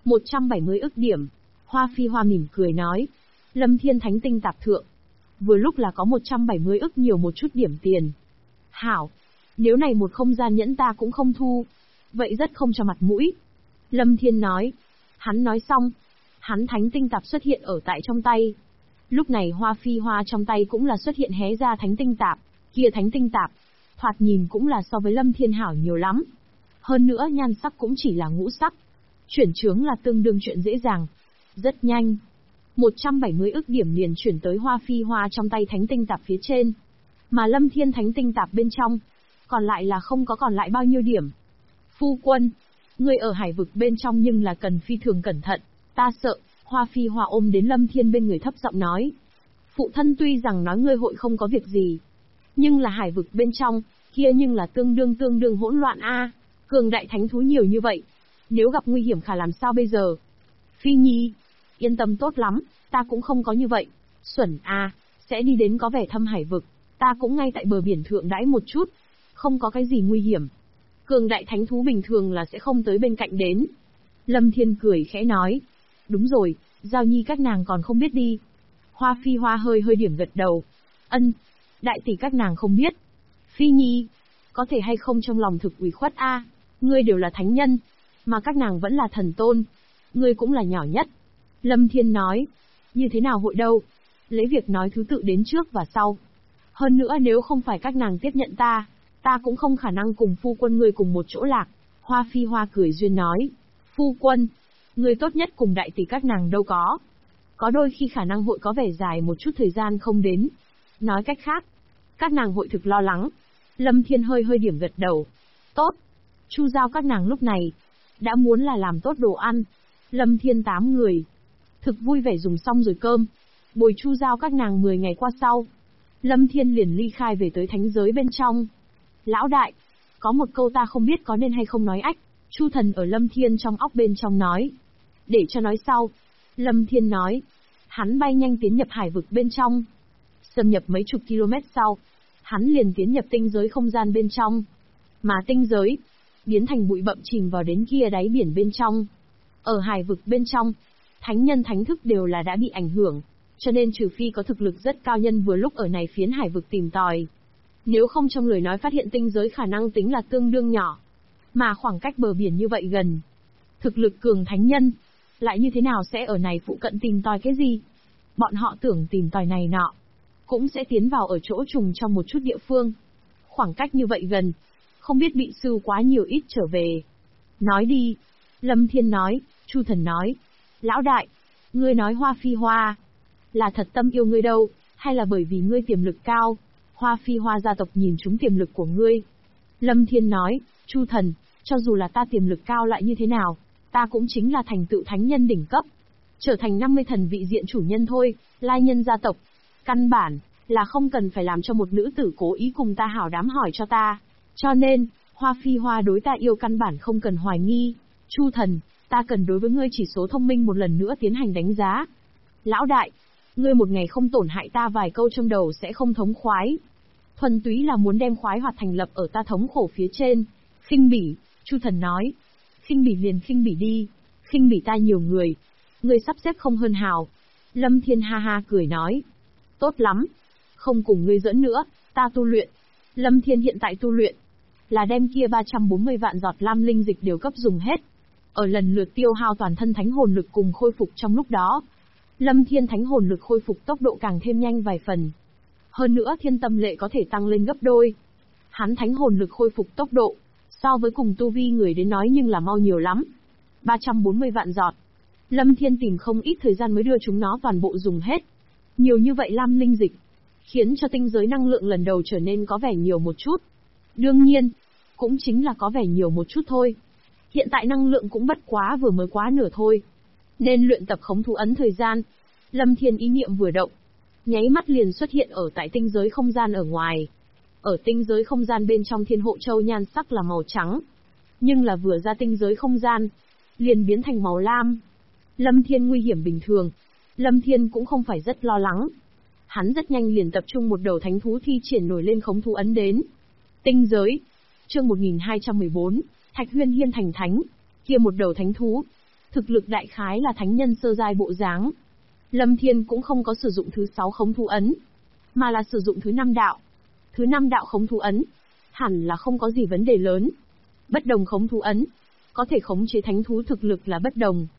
170 ức điểm. Hoa Phi Hoa mỉm cười nói. Lâm Thiên thánh tinh tạp thượng. Vừa lúc là có 170 ức nhiều một chút điểm tiền. Hảo, nếu này một không gian nhẫn ta cũng không thu, vậy rất không cho mặt mũi. Lâm Thiên nói. Hắn nói xong, Hắn thánh tinh tạp xuất hiện ở tại trong tay. Lúc này Hoa Phi Hoa trong tay cũng là xuất hiện hé ra thánh tinh tạp, kia thánh tinh tạp, thoạt nhìn cũng là so với Lâm Thiên hảo nhiều lắm. Hơn nữa nhan sắc cũng chỉ là ngũ sắc. Chuyển chướng là tương đương chuyện dễ dàng. Rất nhanh. 170 ức điểm liền chuyển tới Hoa Phi Hoa trong tay thánh tinh tạp phía trên. Mà Lâm Thiên thánh tinh tạp bên trong, còn lại là không có còn lại bao nhiêu điểm. Phu quân, người ở hải vực bên trong nhưng là cần phi thường cẩn thận, ta sợ. Hoa Phi Hoa ôm đến Lâm Thiên bên người thấp giọng nói. Phụ thân tuy rằng nói ngươi hội không có việc gì, nhưng là hải vực bên trong, kia nhưng là tương đương hỗn loạn a, cường đại thánh thú nhiều như vậy, nếu gặp nguy hiểm khả làm sao bây giờ? Phi Nhi, yên tâm tốt lắm, ta cũng không có như vậy. Xuẩn a, sẽ đi đến có vẻ thâm hải vực, ta cũng ngay tại bờ biển thượng đãi một chút, không có cái gì nguy hiểm. Cường đại thánh thú bình thường là sẽ không tới bên cạnh đến. Lâm Thiên cười khẽ nói. Đúng rồi, Giao Nhi các nàng còn không biết đi. Hoa Phi Hoa hơi điểm gật đầu. Ân, đại tỷ các nàng không biết. Phi Nhi, có thể hay không trong lòng thực ủy khuất a, ngươi đều là thánh nhân, mà các nàng vẫn là thần tôn, ngươi cũng là nhỏ nhất. Lâm Thiên nói, như thế nào hội đâu, lấy việc nói thứ tự đến trước và sau. Hơn nữa nếu không phải các nàng tiếp nhận ta cũng không khả năng cùng phu quân ngươi cùng một chỗ lạc. Hoa Phi Hoa cười duyên nói, phu quân, ngươi tốt nhất cùng đại tỷ các nàng đâu có đôi khi khả năng hội có vẻ dài một chút thời gian không đến. Nói cách khác, các nàng hội thực lo lắng. Lâm Thiên hơi điểm gật đầu. Tốt. Chu Giao các nàng lúc này đã muốn là làm tốt đồ ăn. Lâm Thiên 8 người thực vui vẻ dùng xong rồi cơm, bồi Chu Giao các nàng 10 ngày qua sau, Lâm Thiên liền ly khai về tới thánh giới bên trong. Lão đại, có một câu ta không biết có nên hay không nói ách. Chu Thần ở Lâm Thiên trong óc bên trong nói. Để cho nói sau. Lâm Thiên nói. Hắn bay nhanh tiến nhập hải vực bên trong. Xâm nhập mấy chục km sau, hắn liền tiến nhập tinh giới không gian bên trong. Mà tinh giới biến thành bụi bậm chìm vào đến kia đáy biển bên trong. Ở hải vực bên trong, thánh nhân thánh thức đều là đã bị ảnh hưởng, cho nên trừ phi có thực lực rất cao nhân vừa lúc ở này phiến hải vực tìm tòi. Nếu không trong lời nói phát hiện tinh giới khả năng tính là tương đương nhỏ. Mà khoảng cách bờ biển như vậy gần, thực lực cường thánh nhân lại như thế nào sẽ ở này phụ cận tìm tòi cái gì? Bọn họ tưởng tìm tòi này nọ, cũng sẽ tiến vào ở chỗ trùng trong một chút địa phương. Khoảng cách như vậy gần, không biết bị sư quá nhiều ít trở về. Nói đi. Lâm Thiên nói. Chu Thần nói. Lão đại, ngươi nói Hoa Phi Hoa là thật tâm yêu ngươi đâu, hay là bởi vì ngươi tiềm lực cao? Hoa Phi Hoa gia tộc nhìn trúng tiềm lực của ngươi. Lâm Thiên nói. Chu Thần, cho dù là ta tiềm lực cao lại như thế nào, ta cũng chính là thành tựu thánh nhân đỉnh cấp, trở thành 50 thần vị diện chủ nhân thôi. Lai nhân gia tộc, căn bản là không cần phải làm cho một nữ tử cố ý cùng ta hảo đám hỏi cho ta. Cho nên, Hoa Phi Hoa đối ta yêu căn bản không cần hoài nghi. Chu Thần, ta cần đối với ngươi chỉ số thông minh một lần nữa tiến hành đánh giá. Lão đại, ngươi một ngày không tổn hại ta vài câu trong đầu sẽ không thống khoái. Thuần túy là muốn đem khoái hoạt thành lập ở ta thống khổ phía trên. Khinh bỉ. Chu Thần nói. Khinh bỉ liền khinh bỉ đi. Khinh bỉ ta nhiều người, ngươi sắp xếp không hơn hào. Lâm Thiên ha ha cười nói. Tốt lắm. Không cùng ngươi giỡn nữa, ta tu luyện. Lâm Thiên hiện tại tu luyện là đem kia 340 vạn giọt lam linh dịch đều cấp dùng hết. Ở lần lượt tiêu hao toàn thân thánh hồn lực cùng khôi phục trong lúc đó, Lâm Thiên thánh hồn lực khôi phục tốc độ càng thêm nhanh vài phần. Hơn nữa thiên tâm lệ có thể tăng lên gấp đôi. Hắn thánh hồn lực khôi phục tốc độ, so với cùng tu vi người đến nói nhưng là mau nhiều lắm. 340 vạn giọt. Lâm Thiên tìm không ít thời gian mới đưa chúng nó toàn bộ dùng hết. Nhiều như vậy lam linh dịch, khiến cho tinh giới năng lượng lần đầu trở nên có vẻ nhiều một chút. Đương nhiên, cũng chính là có vẻ nhiều một chút thôi. Hiện tại năng lượng cũng bất quá vừa mới quá nửa thôi. Nên luyện tập khống thú ấn thời gian. Lâm Thiên ý niệm vừa động, nháy mắt liền xuất hiện ở tại tinh giới không gian ở ngoài. Ở tinh giới không gian bên trong Thiên Hộ Châu nhan sắc là màu trắng, nhưng là vừa ra tinh giới không gian, liền biến thành màu lam. Lâm Thiên nguy hiểm bình thường, Lâm Thiên cũng không phải rất lo lắng. Hắn rất nhanh liền tập trung một đầu thánh thú thi triển nổi lên khống thú ấn đến. Tinh giới. Chương 1214, Thạch Huyên Hiên thành thánh. Kia một đầu thánh thú, thực lực đại khái là thánh nhân sơ giai bộ dáng. Lâm Thiên cũng không có sử dụng thứ 6 khống thú ấn, mà là sử dụng thứ 5 đạo. Thứ 5 đạo khống thú ấn, hẳn là không có gì vấn đề lớn. Bất đồng khống thú ấn, có thể khống chế thánh thú thực lực là bất đồng.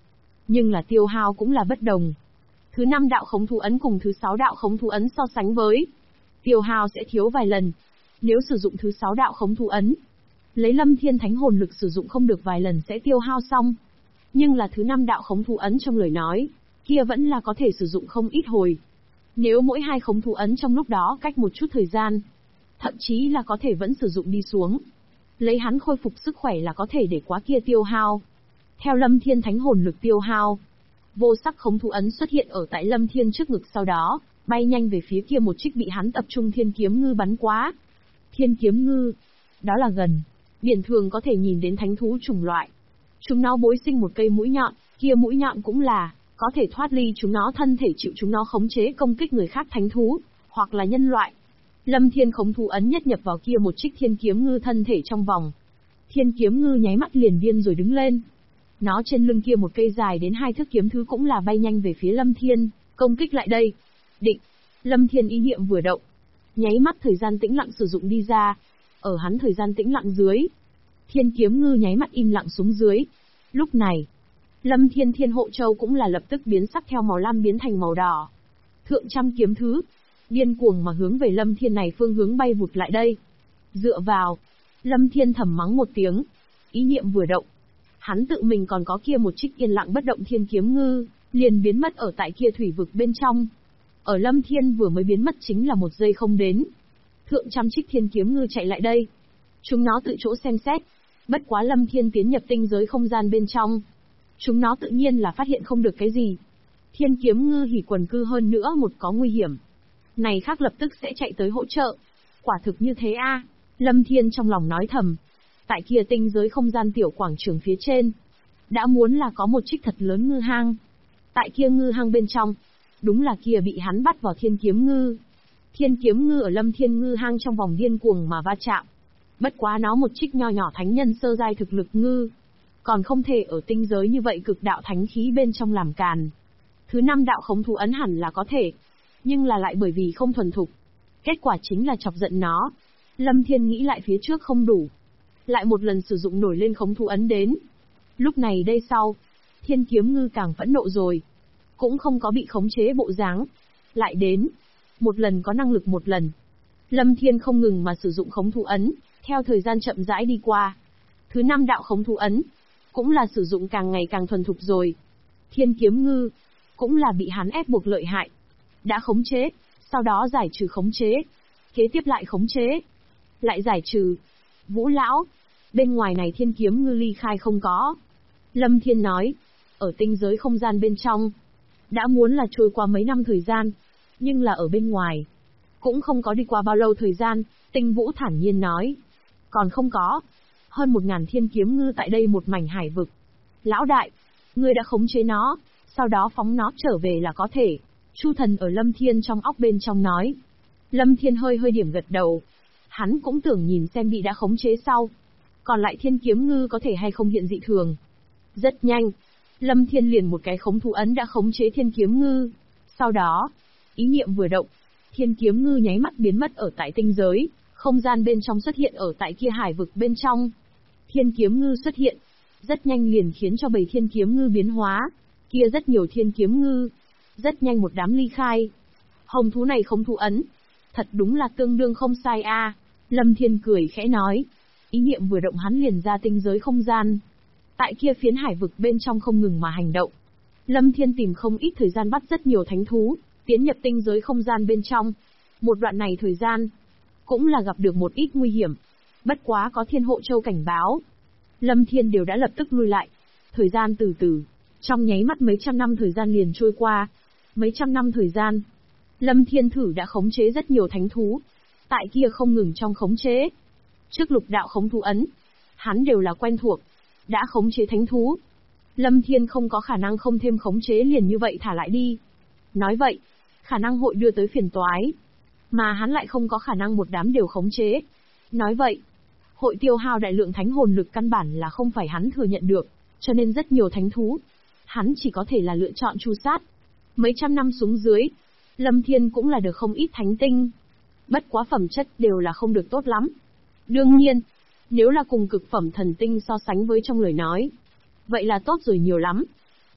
Nhưng là tiêu hao cũng là bất đồng. Thứ 5 đạo khống thú ấn cùng thứ 6 đạo khống thú ấn so sánh với, tiêu hao sẽ thiếu vài lần. Nếu sử dụng thứ 6 đạo khống thú ấn, lấy Lâm Thiên thánh hồn lực sử dụng không được vài lần sẽ tiêu hao xong. Nhưng là thứ 5 đạo khống thú ấn trong lời nói, kia vẫn là có thể sử dụng không ít hồi. Nếu mỗi 2 khống thú ấn trong lúc đó cách một chút thời gian, thậm chí là có thể vẫn sử dụng đi xuống. Lấy hắn khôi phục sức khỏe là có thể để quá kia tiêu hao. Theo Lâm Thiên thánh hồn lực tiêu hao, vô sắc khống thú ấn xuất hiện ở tại Lâm Thiên trước ngực, sau đó bay nhanh về phía kia một trích bị hắn tập trung thiên kiếm ngư bắn quá. Thiên kiếm ngư, đó là gần biển thường có thể nhìn đến thánh thú chủng loại. Chúng nó bối sinh một cây mũi nhọn, kia mũi nhọn cũng là có thể thoát ly chúng nó thân thể, chịu chúng nó khống chế công kích người khác thánh thú, hoặc là nhân loại. Lâm Thiên khống thú ấn nhất nhập vào kia một trích thiên kiếm ngư thân thể trong vòng. Thiên kiếm ngư nháy mắt liền điên rồi đứng lên. Nó trên lưng kia một cây dài đến 2 thước kiếm thứ cũng là bay nhanh về phía Lâm Thiên, công kích lại đây. Định, Lâm Thiên ý niệm vừa động, nháy mắt thời gian tĩnh lặng sử dụng đi ra. Ở hắn thời gian tĩnh lặng dưới, thiên kiếm ngư nháy mắt im lặng xuống dưới. Lúc này, Lâm Thiên Thiên Hộ Châu cũng là lập tức biến sắc, theo màu lam biến thành màu đỏ. Thượng trăm kiếm thứ, điên cuồng mà hướng về Lâm Thiên này phương hướng bay vụt lại đây. Dựa vào, Lâm Thiên thầm mắng một tiếng, ý niệm vừa động, hắn tự mình còn có kia một trích yên lặng bất động thiên kiếm ngư, liền biến mất ở tại kia thủy vực bên trong. Ở Lâm Thiên vừa mới biến mất chính là 1 giây không đến. Thượng trăm trích thiên kiếm ngư chạy lại đây. Chúng nó tự chỗ xem xét. Bất quá Lâm Thiên tiến nhập tinh giới không gian bên trong, chúng nó tự nhiên là phát hiện không được cái gì. Thiên kiếm ngư hỉ quần cư hơn nữa một có nguy hiểm, này khác lập tức sẽ chạy tới hỗ trợ. Quả thực như thế a, Lâm Thiên trong lòng nói thầm. Tại kia tinh giới không gian tiểu quảng trường phía trên, đã muốn là có một trích thật lớn ngư hang. Tại kia ngư hang bên trong, đúng là kia bị hắn bắt vào thiên kiếm ngư. Thiên kiếm ngư ở Lâm Thiên ngư hang trong vòng điên cuồng mà va chạm. Bất quá nó một trích nho nhỏ thánh nhân sơ giai thực lực ngư, còn không thể ở tinh giới như vậy cực đạo thánh khí bên trong làm càn. Thứ 5 đạo khống thú ấn hẳn là có thể, nhưng là lại bởi vì không thuần thục, kết quả chính là chọc giận nó. Lâm Thiên nghĩ lại phía trước không đủ, lại một lần sử dụng nổi lên khống thú ấn đến. Lúc này đây sau, thiên kiếm ngư càng phẫn nộ rồi, cũng không có bị khống chế bộ dáng. Lại đến, một lần có năng lực một lần. Lâm Thiên không ngừng mà sử dụng khống thú ấn, theo thời gian chậm rãi đi qua. Thứ 5 đạo khống thú ấn, cũng là sử dụng càng ngày càng thuần thục rồi. Thiên kiếm ngư, cũng là bị hắn ép buộc lợi hại. Đã khống chế, sau đó giải trừ khống chế. Kế tiếp lại khống chế, lại giải trừ. Vũ lão, bên ngoài này thiên kiếm ngư ly khai không có. Lâm Thiên nói, ở tinh giới không gian bên trong, đã muốn là trôi qua mấy năm thời gian, nhưng là ở bên ngoài, cũng không có đi qua bao lâu thời gian. Tinh Vũ thản nhiên nói, còn không có. Hơn 1000 thiên kiếm ngư tại đây một mảnh hải vực. Lão đại, ngươi đã khống chế nó, sau đó phóng nó trở về là có thể. Chu Thần ở Lâm Thiên trong óc bên trong nói. Lâm Thiên hơi hơi điểm gật đầu. Hắn cũng tưởng nhìn xem bị đã khống chế sau, còn lại thiên kiếm ngư có thể hay không hiện dị thường. Rất nhanh, Lâm Thiên liền một cái khống thú ấn đã khống chế thiên kiếm ngư. Sau đó, ý niệm vừa động, thiên kiếm ngư nháy mắt biến mất ở tại tinh giới, không gian bên trong xuất hiện ở tại kia hải vực bên trong. Thiên kiếm ngư xuất hiện, rất nhanh liền khiến cho bầy thiên kiếm ngư biến hóa. Kia rất nhiều thiên kiếm ngư, rất nhanh một đám ly khai. Hồng thú này khống thú ấn, thật đúng là tương đương không sai a. Lâm Thiên cười khẽ nói. Ý niệm vừa động hắn liền ra tinh giới không gian. Tại kia phiến hải vực bên trong không ngừng mà hành động. Lâm Thiên tìm không ít thời gian bắt rất nhiều thánh thú, tiến nhập tinh giới không gian bên trong. Một đoạn này thời gian, cũng là gặp được một ít nguy hiểm. Bất quá có Thiên Hộ Châu cảnh báo, Lâm Thiên đều đã lập tức lui lại. Thời gian từ từ, trong nháy mắt mấy trăm năm thời gian liền trôi qua. Mấy trăm năm thời gian, Lâm Thiên thử đã khống chế rất nhiều thánh thú. Tại kia không ngừng trong khống chế. Trước lục đạo khống thú ấn, hắn đều là quen thuộc. Đã khống chế thánh thú, Lâm Thiên không có khả năng không thêm khống chế liền như vậy thả lại đi. Nói vậy, khả năng hội đưa tới phiền toái. Mà hắn lại không có khả năng một đám đều khống chế. Nói vậy, hội tiêu hao đại lượng thánh hồn lực căn bản là không phải hắn thừa nhận được, cho nên rất nhiều thánh thú, hắn chỉ có thể là lựa chọn tru sát. Mấy trăm năm xuống dưới, Lâm Thiên cũng là được không ít thánh tinh. Bất quá phẩm chất đều là không được tốt lắm. Đương nhiên, nếu là cùng cực phẩm thần tinh so sánh với trong lời nói, vậy là tốt rồi nhiều lắm.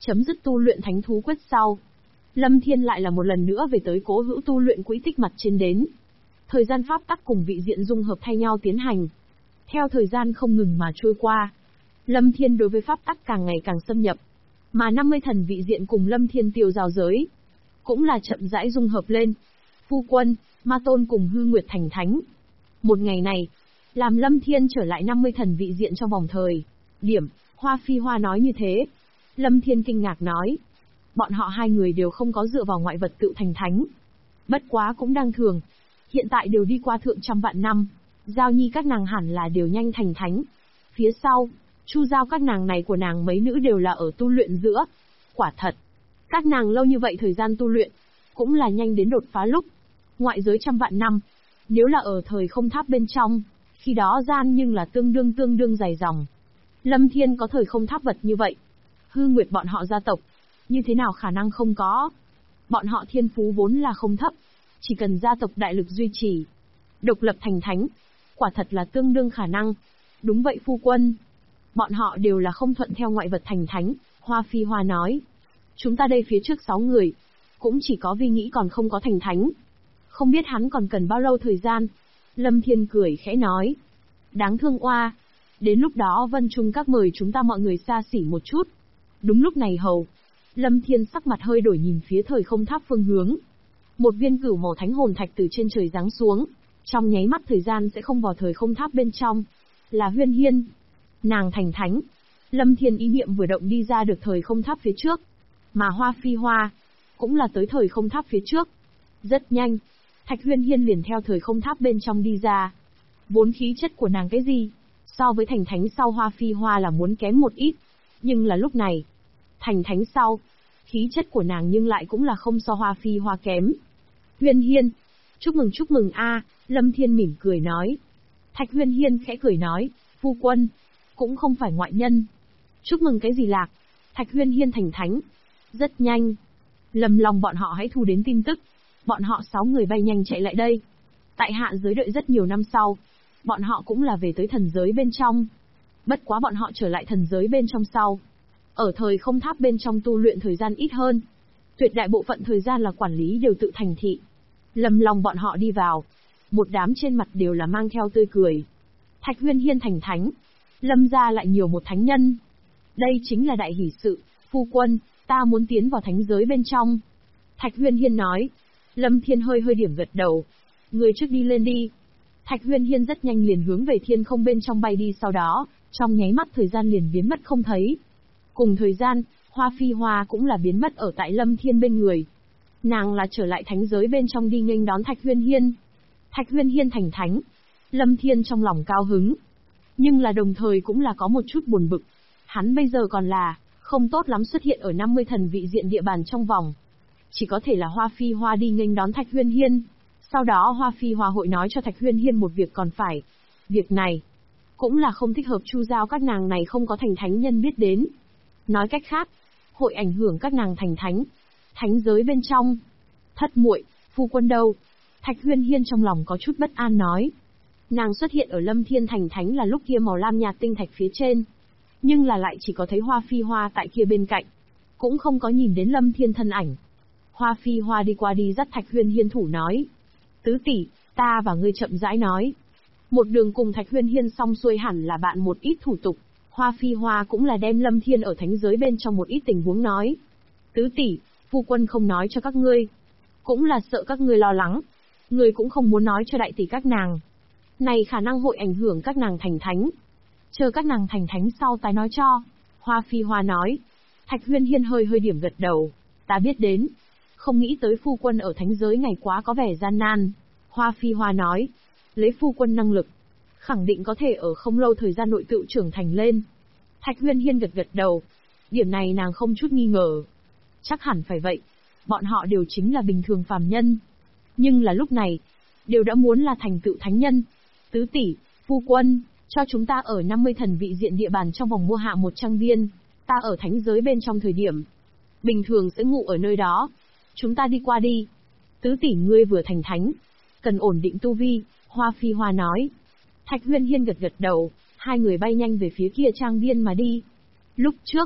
Chấm dứt tu luyện thánh thú quyết sau, Lâm Thiên lại là một lần nữa về tới cố hữu tu luyện quỹ tích mặt trên đến. Thời gian pháp tắc cùng vị diện dung hợp thay nhau tiến hành. Theo thời gian không ngừng mà trôi qua, Lâm Thiên đối với pháp tắc càng ngày càng xâm nhập, mà 50 thần vị diện cùng Lâm Thiên tiêu giao giới cũng là chậm rãi dung hợp lên. Phu quân, Ma Tôn cùng Hư Nguyệt thành thánh. Một ngày này, làm Lâm Thiên trở lại 50 thần vị diện trong vòng thời điểm, Hoa Phi Hoa nói như thế. Lâm Thiên kinh ngạc nói, bọn họ hai người đều không có dựa vào ngoại vật tự thành thánh. Bất quá cũng đang thường, hiện tại đều đi qua thượng trăm vạn năm, Giao Nhi các nàng hẳn là đều nhanh thành thánh. Phía sau, Chu Giao các nàng này của nàng mấy nữ đều là ở tu luyện giữa. Quả thật, các nàng lâu như vậy thời gian tu luyện, cũng là nhanh đến đột phá lúc. Ngoại giới trăm vạn năm, nếu là ở thời không tháp bên trong, khi đó gian nhưng là tương đương dài dòng. Lâm Thiên có thời không tháp vật như vậy, Hư Nguyệt bọn họ gia tộc, như thế nào khả năng không có. Bọn họ thiên phú vốn là không thấp, chỉ cần gia tộc đại lực duy trì, độc lập thành thánh, quả thật là tương đương khả năng. Đúng vậy phu quân. Bọn họ đều là không thuận theo ngoại vật thành thánh, Hoa Phi Hoa nói. Chúng ta đây phía trước 6 người, cũng chỉ có Vi Nghĩ còn không có thành thánh. Không biết hắn còn cần bao lâu thời gian. Lâm Thiên cười khẽ nói. Đáng thương oa. Đến lúc đó Vân Trung các mời chúng ta mọi người xa xỉ một chút. Đúng lúc này hầu. Lâm Thiên sắc mặt hơi đổi nhìn phía thời không tháp phương hướng. Một viên cửu màu thánh hồn thạch từ trên trời giáng xuống. Trong nháy mắt thời gian sẽ không vào thời không tháp bên trong. Là Huyên Hiên. Nàng thành thánh. Lâm Thiên ý niệm vừa động đi ra được thời không tháp phía trước. Mà Hoa Phi Hoa cũng là tới thời không tháp phía trước. Rất nhanh, Thạch Huyên Hiên liền theo thời không tháp bên trong đi ra. Vốn khí chất của nàng cái gì, so với thành thánh sau Hoa Phi Hoa là muốn kém một ít. Nhưng là lúc này, thành thánh sau, khí chất của nàng nhưng lại cũng là không so Hoa Phi Hoa kém. Huyên Hiên, chúc mừng a. Lâm Thiên mỉm cười nói. Thạch Huyên Hiên khẽ cười nói, phu quân, cũng không phải ngoại nhân. Chúc mừng cái gì lạc? Thạch Huyên Hiên thành thánh. Rất nhanh, Lâm Long bọn họ hãy thu đến tin tức. Bọn họ 6 người bay nhanh chạy lại đây. Tại hạ giới đợi rất nhiều năm sau, bọn họ cũng là về tới thần giới bên trong. Bất quá bọn họ trở lại thần giới bên trong sau. Ở thời không tháp bên trong tu luyện thời gian ít hơn. Tuyệt đại bộ phận thời gian là quản lý đều tự thành thị. Lâm Long bọn họ đi vào. Một đám trên mặt đều là mang theo tươi cười. Thạch Huyên Hiên thành thánh. Lâm gia lại nhiều một thánh nhân. Đây chính là đại hỷ sự, phu quân, ta muốn tiến vào thánh giới bên trong. Thạch Huyên Hiên nói. Lâm Thiên hơi điểm gật đầu. Người trước đi lên đi. Thạch Huyên Hiên rất nhanh liền hướng về thiên không bên trong bay đi, sau đó, trong nháy mắt thời gian liền biến mất không thấy. Cùng thời gian, Hoa Phi Hoa cũng là biến mất ở tại Lâm Thiên bên người. Nàng là trở lại thánh giới bên trong đi nghênh đón Thạch Huyên Hiên. Thạch Huyên Hiên thành thánh. Lâm Thiên trong lòng cao hứng. Nhưng là đồng thời cũng là có một chút buồn bực. Hắn bây giờ còn là không tốt lắm xuất hiện ở 50 thần vị diện địa bàn trong vòng. Chỉ có thể là Hoa Phi Hoa đi nghênh đón Thạch Huyên Hiên. Sau đó Hoa Phi Hoa hội nói cho Thạch Huyên Hiên một việc còn phải. Việc này cũng là không thích hợp Chu Giao các nàng này không có thành thánh nhân biết đến. Nói cách khác, hội ảnh hưởng các nàng thành thánh. Thánh giới bên trong. Thất muội, phu quân đâu? Thạch Huyên Hiên trong lòng có chút bất an nói. Nàng xuất hiện ở Lâm Thiên thành thánh là lúc kia màu lam nhạt tinh thạch phía trên. Nhưng là lại chỉ có thấy Hoa Phi Hoa tại kia bên cạnh. Cũng không có nhìn đến Lâm Thiên thân ảnh. Hoa Phi Hoa đi qua đi dắt Thạch Huyên Hiên thủ nói. Tứ tỷ, ta và ngươi chậm rãi nói. Một đường cùng Thạch Huyên Hiên xong xuôi hẳn là bạn một ít thủ tục. Hoa Phi Hoa cũng là đem Lâm Thiên ở thánh giới bên trong một ít tình huống nói. Tứ tỷ, phu quân không nói cho các ngươi. Cũng là sợ các ngươi lo lắng. Ngươi cũng không muốn nói cho đại tỷ các nàng. Này khả năng hội ảnh hưởng các nàng thành thánh. Chờ các nàng thành thánh sau tái nói cho. Hoa Phi Hoa nói. Thạch Huyên Hiên hơi điểm gật đầu. Ta biết đến. Không nghĩ tới phu quân ở thánh giới ngày quá có vẻ gian nan. Hoa Phi Hoa nói. Lấy phu quân năng lực, khẳng định có thể ở không lâu thời gian nội tự trưởng thành lên. Thạch Huyên Hiên gật đầu. Điểm này nàng không chút nghi ngờ. Chắc hẳn phải vậy. Bọn họ đều chính là bình thường phàm nhân. Nhưng là lúc này, đều đã muốn là thành tựu thánh nhân. Tứ tỷ, phu quân, cho chúng ta ở 50 thần vị diện địa bàn trong vòng mua hạ một trang viên. Ta ở thánh giới bên trong thời điểm bình thường sẽ ngủ ở nơi đó. Chúng ta đi qua đi. Tứ tỷ ngươi vừa thành thánh, cần ổn định tu vi, Hoa Phi Hoa nói. Thạch Huyên Hiên gật đầu, hai người bay nhanh về phía kia trang viên mà đi. Lúc trước,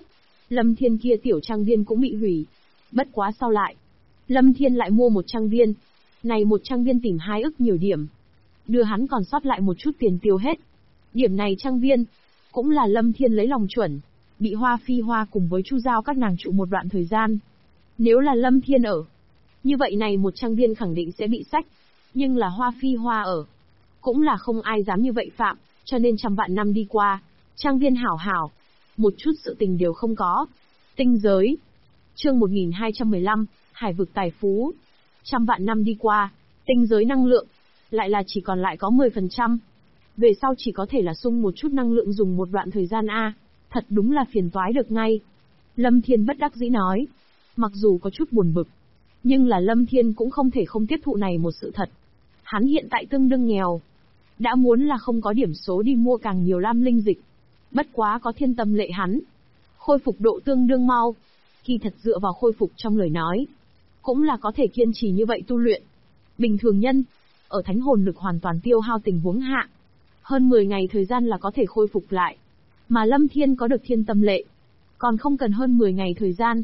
Lâm Thiên kia tiểu trang viên cũng bị hủy. Bất quá sau lại, Lâm Thiên lại mua một trang viên. Này một trang viên tìm 2 ức nhiều điểm. Đưa hắn còn sót lại một chút tiền tiêu hết. Điểm này trang viên, cũng là Lâm Thiên lấy lòng chuẩn. Bị Hoa Phi Hoa cùng với Chu Giao các nàng trụ một đoạn thời gian. Nếu là Lâm Thiên ở, như vậy này một trang viên khẳng định sẽ bị sách. Nhưng là Hoa Phi Hoa ở, cũng là không ai dám như vậy phạm, cho nên trăm vạn năm đi qua, trang viên hảo hảo, một chút sự tình đều không có. Tinh giới. Chương 1215, Hải vực tài phú. Trăm vạn năm đi qua, tinh giới năng lượng lại là chỉ còn lại có 10%. Về sau chỉ có thể là sung một chút năng lượng dùng một đoạn thời gian a, thật đúng là phiền toái được ngay. Lâm Thiên bất đắc dĩ nói. Mặc dù có chút buồn bực, nhưng là Lâm Thiên cũng không thể không tiếp thụ này một sự thật. Hắn hiện tại tương đương nghèo, đã muốn là không có điểm số đi mua càng nhiều lam linh dịch. Bất quá có thiên tâm lệ hắn, khôi phục độ tương đương mau. Kỳ thật dựa vào khôi phục trong lời nói, cũng là có thể kiên trì như vậy tu luyện. Bình thường nhân, ở thánh hồn lực hoàn toàn tiêu hao tình huống hạ, hơn 10 ngày thời gian là có thể khôi phục lại. Mà Lâm Thiên có được thiên tâm lệ, còn không cần hơn 10 ngày thời gian,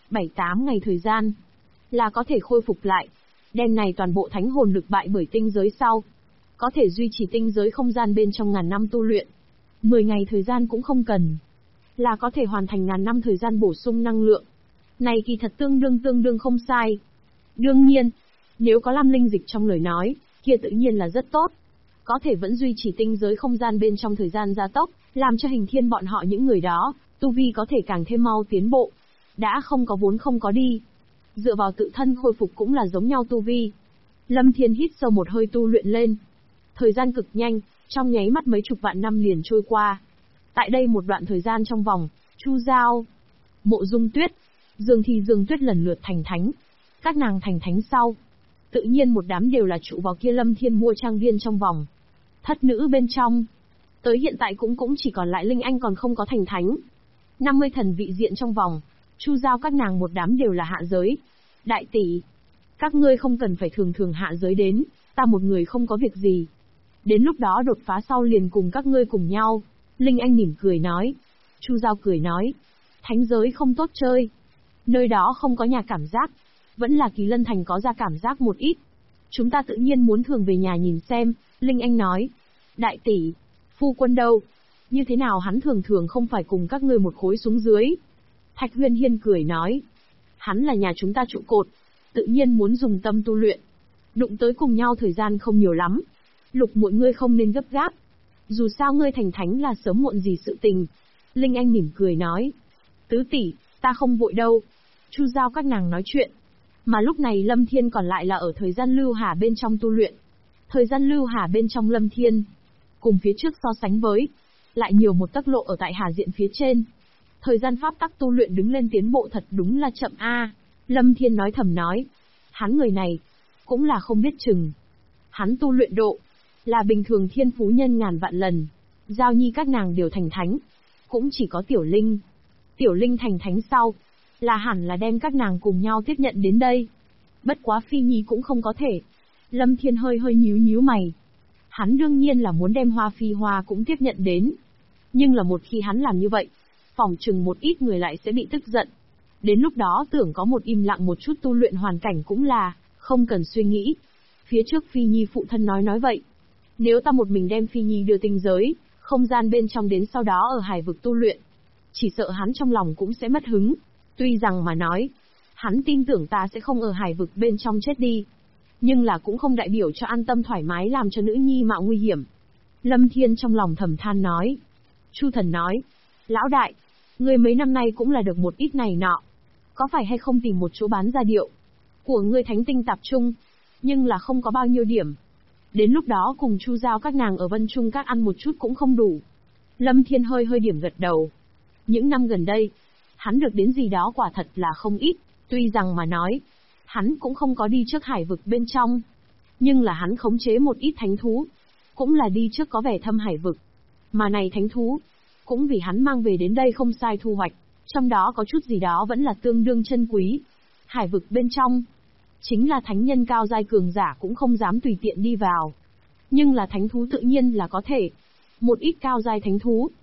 7-8 ngày thời gian, là có thể khôi phục lại. Đêm này toàn bộ thánh hồn lực bại bởi tinh giới sau, có thể duy trì tinh giới không gian bên trong ngàn năm tu luyện. 10 ngày thời gian cũng không cần, là có thể hoàn thành ngàn năm thời gian bổ sung năng lượng. Này kỳ thật tương đương không sai. Đương nhiên, nếu có lam linh dịch trong lời nói, kia tự nhiên là rất tốt. Có thể vẫn duy trì tinh giới không gian bên trong thời gian gia tốc, làm cho Hình Thiên bọn họ những người đó, tu vi có thể càng thêm mau tiến bộ. Đã không có vốn không có đi. Dựa vào tự thân khôi phục cũng là giống nhau tu vi. Lâm Thiên hít sâu một hơi tu luyện lên. Thời gian cực nhanh, trong nháy mắt mấy chục vạn năm liền trôi qua. Tại đây một đoạn thời gian trong vòng, Chu Giao, Mộ Dung Tuyết, Dương Tuyết lần lượt thành thánh. Các nàng thành thánh sau, tự nhiên một đám đều là trụ vào kia Lâm Thiên mua trang viên trong vòng. Thất nữ bên trong, tới hiện tại cũng chỉ còn lại Linh Anh còn không có thành thánh. 50 thần vị diện trong vòng, Chu Giao các nàng một đám đều là hạ giới. Đại tỷ, các ngươi không cần phải thường hạ giới đến, ta một người không có việc gì. Đến lúc đó đột phá sau liền cùng các ngươi cùng nhau. Linh Anh mỉm cười nói. Chu Giao cười nói, thánh giới không tốt chơi. Nơi đó không có nhà cảm giác, vẫn là Kỳ Lân Thành có ra cảm giác một ít. Chúng ta tự nhiên muốn thường về nhà nhìn xem. Linh Anh nói, đại tỷ, phu quân đâu? Như thế nào hắn thường không phải cùng các ngươi một khối xuống dưới? Thạch Huyên Hiên cười nói, hắn là nhà chúng ta trụ cột, tự nhiên muốn dùng tâm tu luyện. Đụng tới cùng nhau thời gian không nhiều lắm. Lục muội ngươi không nên gấp gáp. Dù sao ngươi thành thánh là sớm muộn gì sự tình. Linh Anh mỉm cười nói, tứ tỷ, ta không vội đâu. Chu Giao các nàng nói chuyện. Mà lúc này Lâm Thiên còn lại là ở thời gian lưu hà bên trong tu luyện. Thời gian lưu hà bên trong Lâm Thiên, cùng phía trước so sánh với, lại nhiều một tấc lộ ở tại hà diện phía trên. Thời gian pháp tắc tu luyện đứng lên tiến bộ thật đúng là chậm a. Lâm Thiên nói thầm nói, hắn người này, cũng là không biết chừng. Hắn tu luyện độ, là bình thường thiên phú nhân ngàn vạn lần. Giao Nhi các nàng đều thành thánh, cũng chỉ có Tiểu Linh. Tiểu Linh thành thánh sau, là hẳn là đem các nàng cùng nhau tiếp nhận đến đây. Bất quá Phi Nhi cũng không có thể. Lâm Thiên hơi nhíu mày. Hắn đương nhiên là muốn đem Hoa Phi Hoa cũng tiếp nhận đến. Nhưng là một khi hắn làm như vậy, phỏng chừng một ít người lại sẽ bị tức giận. Đến lúc đó tưởng có một im lặng một chút tu luyện hoàn cảnh cũng là, không cần suy nghĩ. Phía trước Phi Nhi phụ thân nói vậy. Nếu ta một mình đem Phi Nhi đưa tinh giới, không gian bên trong đến sau đó ở hải vực tu luyện, chỉ sợ hắn trong lòng cũng sẽ mất hứng. Tuy rằng mà nói, hắn tin tưởng ta sẽ không ở hải vực bên trong chết đi. Nhưng là cũng không đại biểu cho an tâm thoải mái làm cho nữ nhi mạo nguy hiểm. Lâm Thiên trong lòng thầm than nói. Chu Thần nói, lão đại, ngươi mấy năm nay cũng là được một ít này nọ. Có phải hay không tìm một chỗ bán ra điệu của ngươi thánh tinh tập trung, nhưng là không có bao nhiêu điểm. Đến lúc đó cùng Chu Giao các nàng ở Vân Trung các ăn một chút cũng không đủ. Lâm Thiên hơi điểm gật đầu. Những năm gần đây, hắn được đến gì đó quả thật là không ít, tuy rằng mà nói, hắn cũng không có đi trước hải vực bên trong. Nhưng là hắn khống chế một ít thánh thú, cũng là đi trước có vẻ thâm hải vực. Mà này thánh thú, cũng vì hắn mang về đến đây không sai thu hoạch, trong đó có chút gì đó vẫn là tương đương chân quý. Hải vực bên trong, chính là thánh nhân cao giai cường giả cũng không dám tùy tiện đi vào. Nhưng là thánh thú tự nhiên là có thể. Một ít cao giai thánh thú,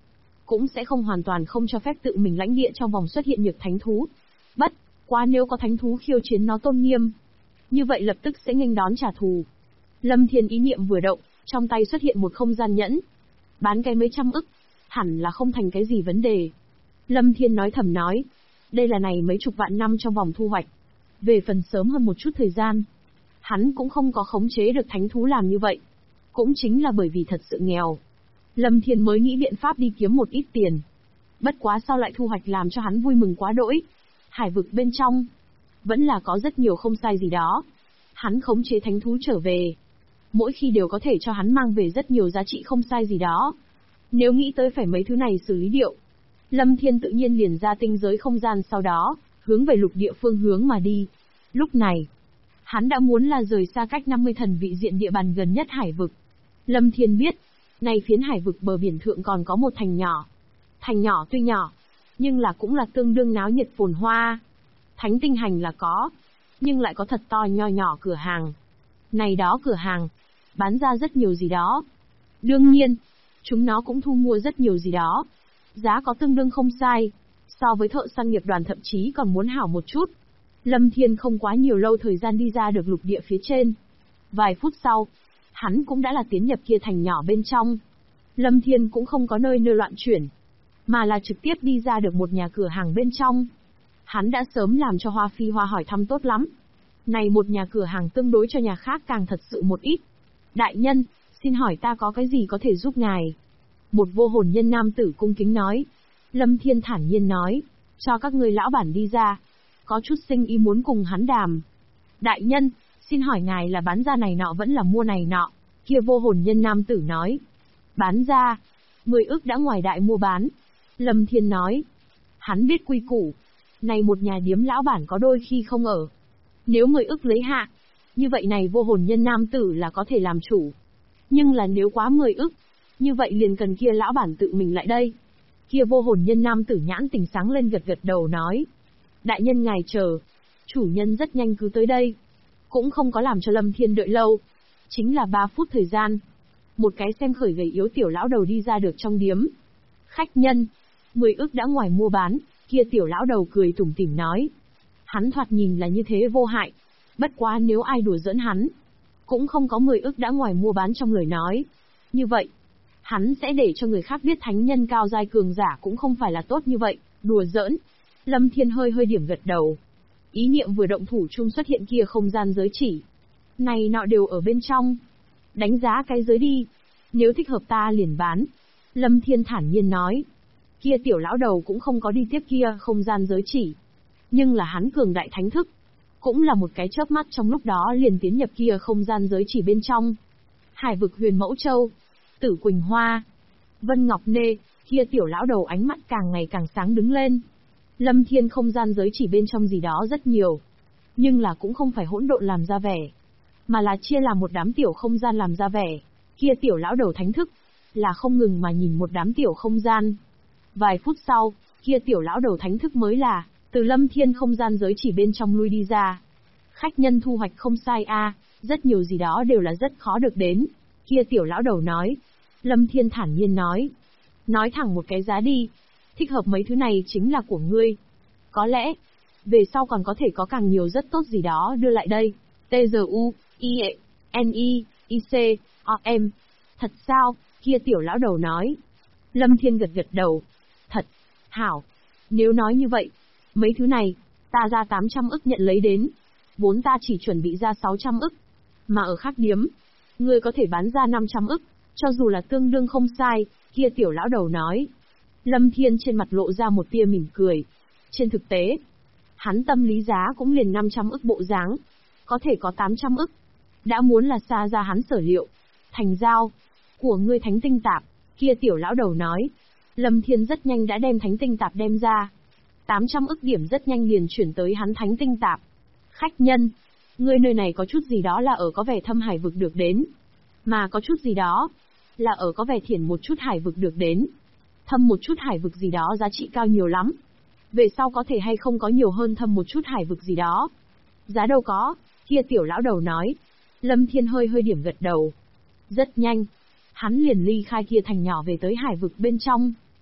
cũng sẽ không hoàn toàn không cho phép tự mình lãnh địa trong vòng xuất hiện nhược thánh thú. Bất quá nếu có thánh thú khiêu chiến nó tôn nghiêm, như vậy lập tức sẽ nghênh đón trả thù. Lâm Thiên ý niệm vừa động, trong tay xuất hiện một không gian nhẫn. Bán cái mấy trăm ức, hẳn là không thành cái gì vấn đề. Lâm Thiên nói thầm nói, đây là này mấy chục vạn năm trong vòng thu hoạch. Về phần sớm hơn một chút thời gian, hắn cũng không có khống chế được thánh thú làm như vậy. Cũng chính là bởi vì thật sự nghèo, Lâm Thiên mới nghĩ biện pháp đi kiếm một ít tiền. Bất quá sau lại thu hoạch làm cho hắn vui mừng quá đỗi. Hải vực bên trong, vẫn là có rất nhiều không sai gì đó. Hắn khống chế thánh thú trở về, mỗi khi đều có thể cho hắn mang về rất nhiều giá trị không sai gì đó. Nếu nghĩ tới phải mấy thứ này xử lý điệu, Lâm Thiên tự nhiên liền ra tinh giới không gian, sau đó hướng về lục địa phương hướng mà đi. Lúc này, hắn đã muốn là rời xa cách 50 thần vị diện địa bàn gần nhất hải vực. Lâm Thiên biết, này phiến hải vực bờ biển thượng còn có một thành nhỏ. Thành nhỏ tuy nhỏ, nhưng là cũng là tương đương náo nhiệt phồn hoa. Thánh tinh hành là có, nhưng lại có thật to nho nhỏ cửa hàng. Này đó cửa hàng, bán ra rất nhiều gì đó. Đương nhiên, chúng nó cũng thu mua rất nhiều gì đó. Giá có tương đương không sai, so với thợ săn nghiệp đoàn thậm chí còn muốn hảo một chút. Lâm Thiên không quá nhiều lâu thời gian đi ra được lục địa phía trên. Vài phút sau, hắn cũng đã là tiến nhập kia thành nhỏ bên trong. Lâm Thiên cũng không có nơi loạn chuyển, mà là trực tiếp đi ra được một nhà cửa hàng bên trong. Hắn đã sớm làm cho Hoa Phi Hoa hỏi thăm tốt lắm. Này một nhà cửa hàng tương đối cho nhà khác càng thật sự một ít. Đại nhân, xin hỏi ta có cái gì có thể giúp ngài? Một vô hồn nhân nam tử cung kính nói. Lâm Thiên thản nhiên nói, cho các ngươi lão bản đi ra. Có chút sinh ý muốn cùng hắn đàm. Đại nhân, xin hỏi ngài là bán ra này nọ vẫn là mua này nọ? Kia vô hồn nhân nam tử nói. Bán ra, 10 ức đã ngoài đại mua bán. Lâm Thiên nói. Hắn biết quy củ. Này một nhà điếm lão bản có đôi khi không ở. Nếu 10 ức lấy hạ, như vậy này vô hồn nhân nam tử là có thể làm chủ. Nhưng là nếu quá 10 ức, như vậy liền cần kia lão bản tự mình lại đây. Kia vô hồn nhân nam tử nhãn tỉnh sáng lên gật gật đầu nói. Đại nhân ngài chờ. Chủ nhân rất nhanh cứ tới đây. Cũng không có làm cho Lâm Thiên đợi lâu. Chính là 3 phút thời gian. Một cái xem khởi gầy yếu tiểu lão đầu đi ra được trong điếm. Khách nhân, 10 ức đã ngoài mua bán, kia tiểu lão đầu cười tủm tỉm nói. Hắn thoạt nhìn là như thế vô hại. Bất quá nếu ai đùa giỡn hắn, cũng không có 10 ức đã ngoài mua bán trong lời nói. Như vậy, hắn sẽ để cho người khác biết thánh nhân cao giai cường giả cũng không phải là tốt như vậy, đùa giỡn. Lâm Thiên hơi điểm gật đầu. Ý niệm vừa động thủ chung xuất hiện kia không gian giới chỉ. Này nọ đều ở bên trong. Đánh giá cái giới đi. Nếu thích hợp ta liền bán. Lâm Thiên thản nhiên nói. Kia tiểu lão đầu cũng không có đi tiếp kia không gian giới chỉ. Nhưng là hắn cường đại thánh thức. Cũng là một cái chớp mắt trong lúc đó liền tiến nhập kia không gian giới chỉ bên trong. Hải vực Huyền Mẫu Châu, Tử Quỳnh Hoa, Vân Ngọc Nê, kia tiểu lão đầu ánh mắt càng ngày càng sáng đứng lên. Lâm Thiên không gian giới chỉ bên trong gì đó rất nhiều. Nhưng là cũng không phải hỗn độn làm ra vẻ, mà là chia làm một đám tiểu không gian làm ra vẻ. Kia tiểu lão đầu thánh thức, là không ngừng mà nhìn một đám tiểu không gian. Vài phút sau, kia tiểu lão đầu thánh thức mới là, từ Lâm Thiên không gian giới chỉ bên trong lui đi ra. Khách nhân thu hoạch không sai a, rất nhiều gì đó đều là rất khó được đến. Kia tiểu lão đầu nói. Lâm Thiên thản nhiên nói. Nói thẳng một cái giá đi. Thích hợp mấy thứ này chính là của ngươi. Có lẽ, về sau còn có thể có càng nhiều rất tốt gì đó đưa lại đây. TGU, IE, NI, IC, OM. Thật sao? Kia tiểu lão đầu nói. Lâm Thiên gật gật đầu. Thật, hảo. Nếu nói như vậy, mấy thứ này, ta ra 800 ức nhận lấy đến. Vốn ta chỉ chuẩn bị ra 600 ức. Mà ở khác điếm, ngươi có thể bán ra 500 ức, cho dù là tương đương không sai, kia tiểu lão đầu nói. Lâm Thiên trên mặt lộ ra một tia mỉm cười. Trên thực tế, hắn tâm lý giá cũng liền 500 ức bộ dáng, có thể có 800 ức. Đã muốn là xa ra hắn sở liệu. Thành giao, của ngươi thánh tinh tạp, kia tiểu lão đầu nói. Lâm Thiên rất nhanh đã đem thánh tinh tạp đem ra. 800 ức điểm rất nhanh liền chuyển tới hắn thánh tinh tạp. Khách nhân, ngươi nơi này có chút gì đó là ở có vẻ thâm hải vực được đến. Mà có chút gì đó, là ở có vẻ thiển một chút hải vực được đến. Thâm một chút hải vực gì đó giá trị cao nhiều lắm. Về sau có thể hay không có nhiều hơn thâm một chút hải vực gì đó. Giá đâu có, kia tiểu lão đầu nói. Lâm Thiên hơi điểm gật đầu. Rất nhanh, hắn liền ly khai kia thành nhỏ về tới hải vực bên trong.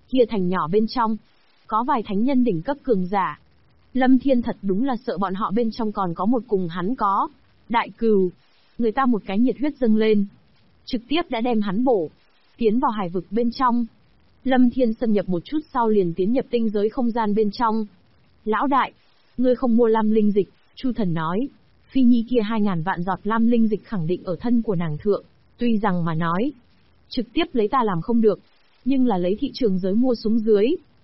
Kia thành nhỏ bên trong, có vài thánh nhân đỉnh cấp cường giả. Lâm Thiên thật đúng là sợ bọn họ bên trong còn có một cùng hắn có đại cừu. Người ta một cái nhiệt huyết dâng lên, trực tiếp đã đem hắn bổ, tiến vào hải vực bên trong. Lâm Thiên xâm nhập một chút sau liền tiến nhập tinh giới không gian bên trong. Lão đại, ngươi không mua lam linh dịch, Chu Thần nói. Phi Nhi kia 2000 vạn giọt lam linh dịch khẳng định ở thân của nàng thượng, tuy rằng mà nói, trực tiếp lấy ta làm không được, nhưng là lấy thị trường giới mua xuống dưới,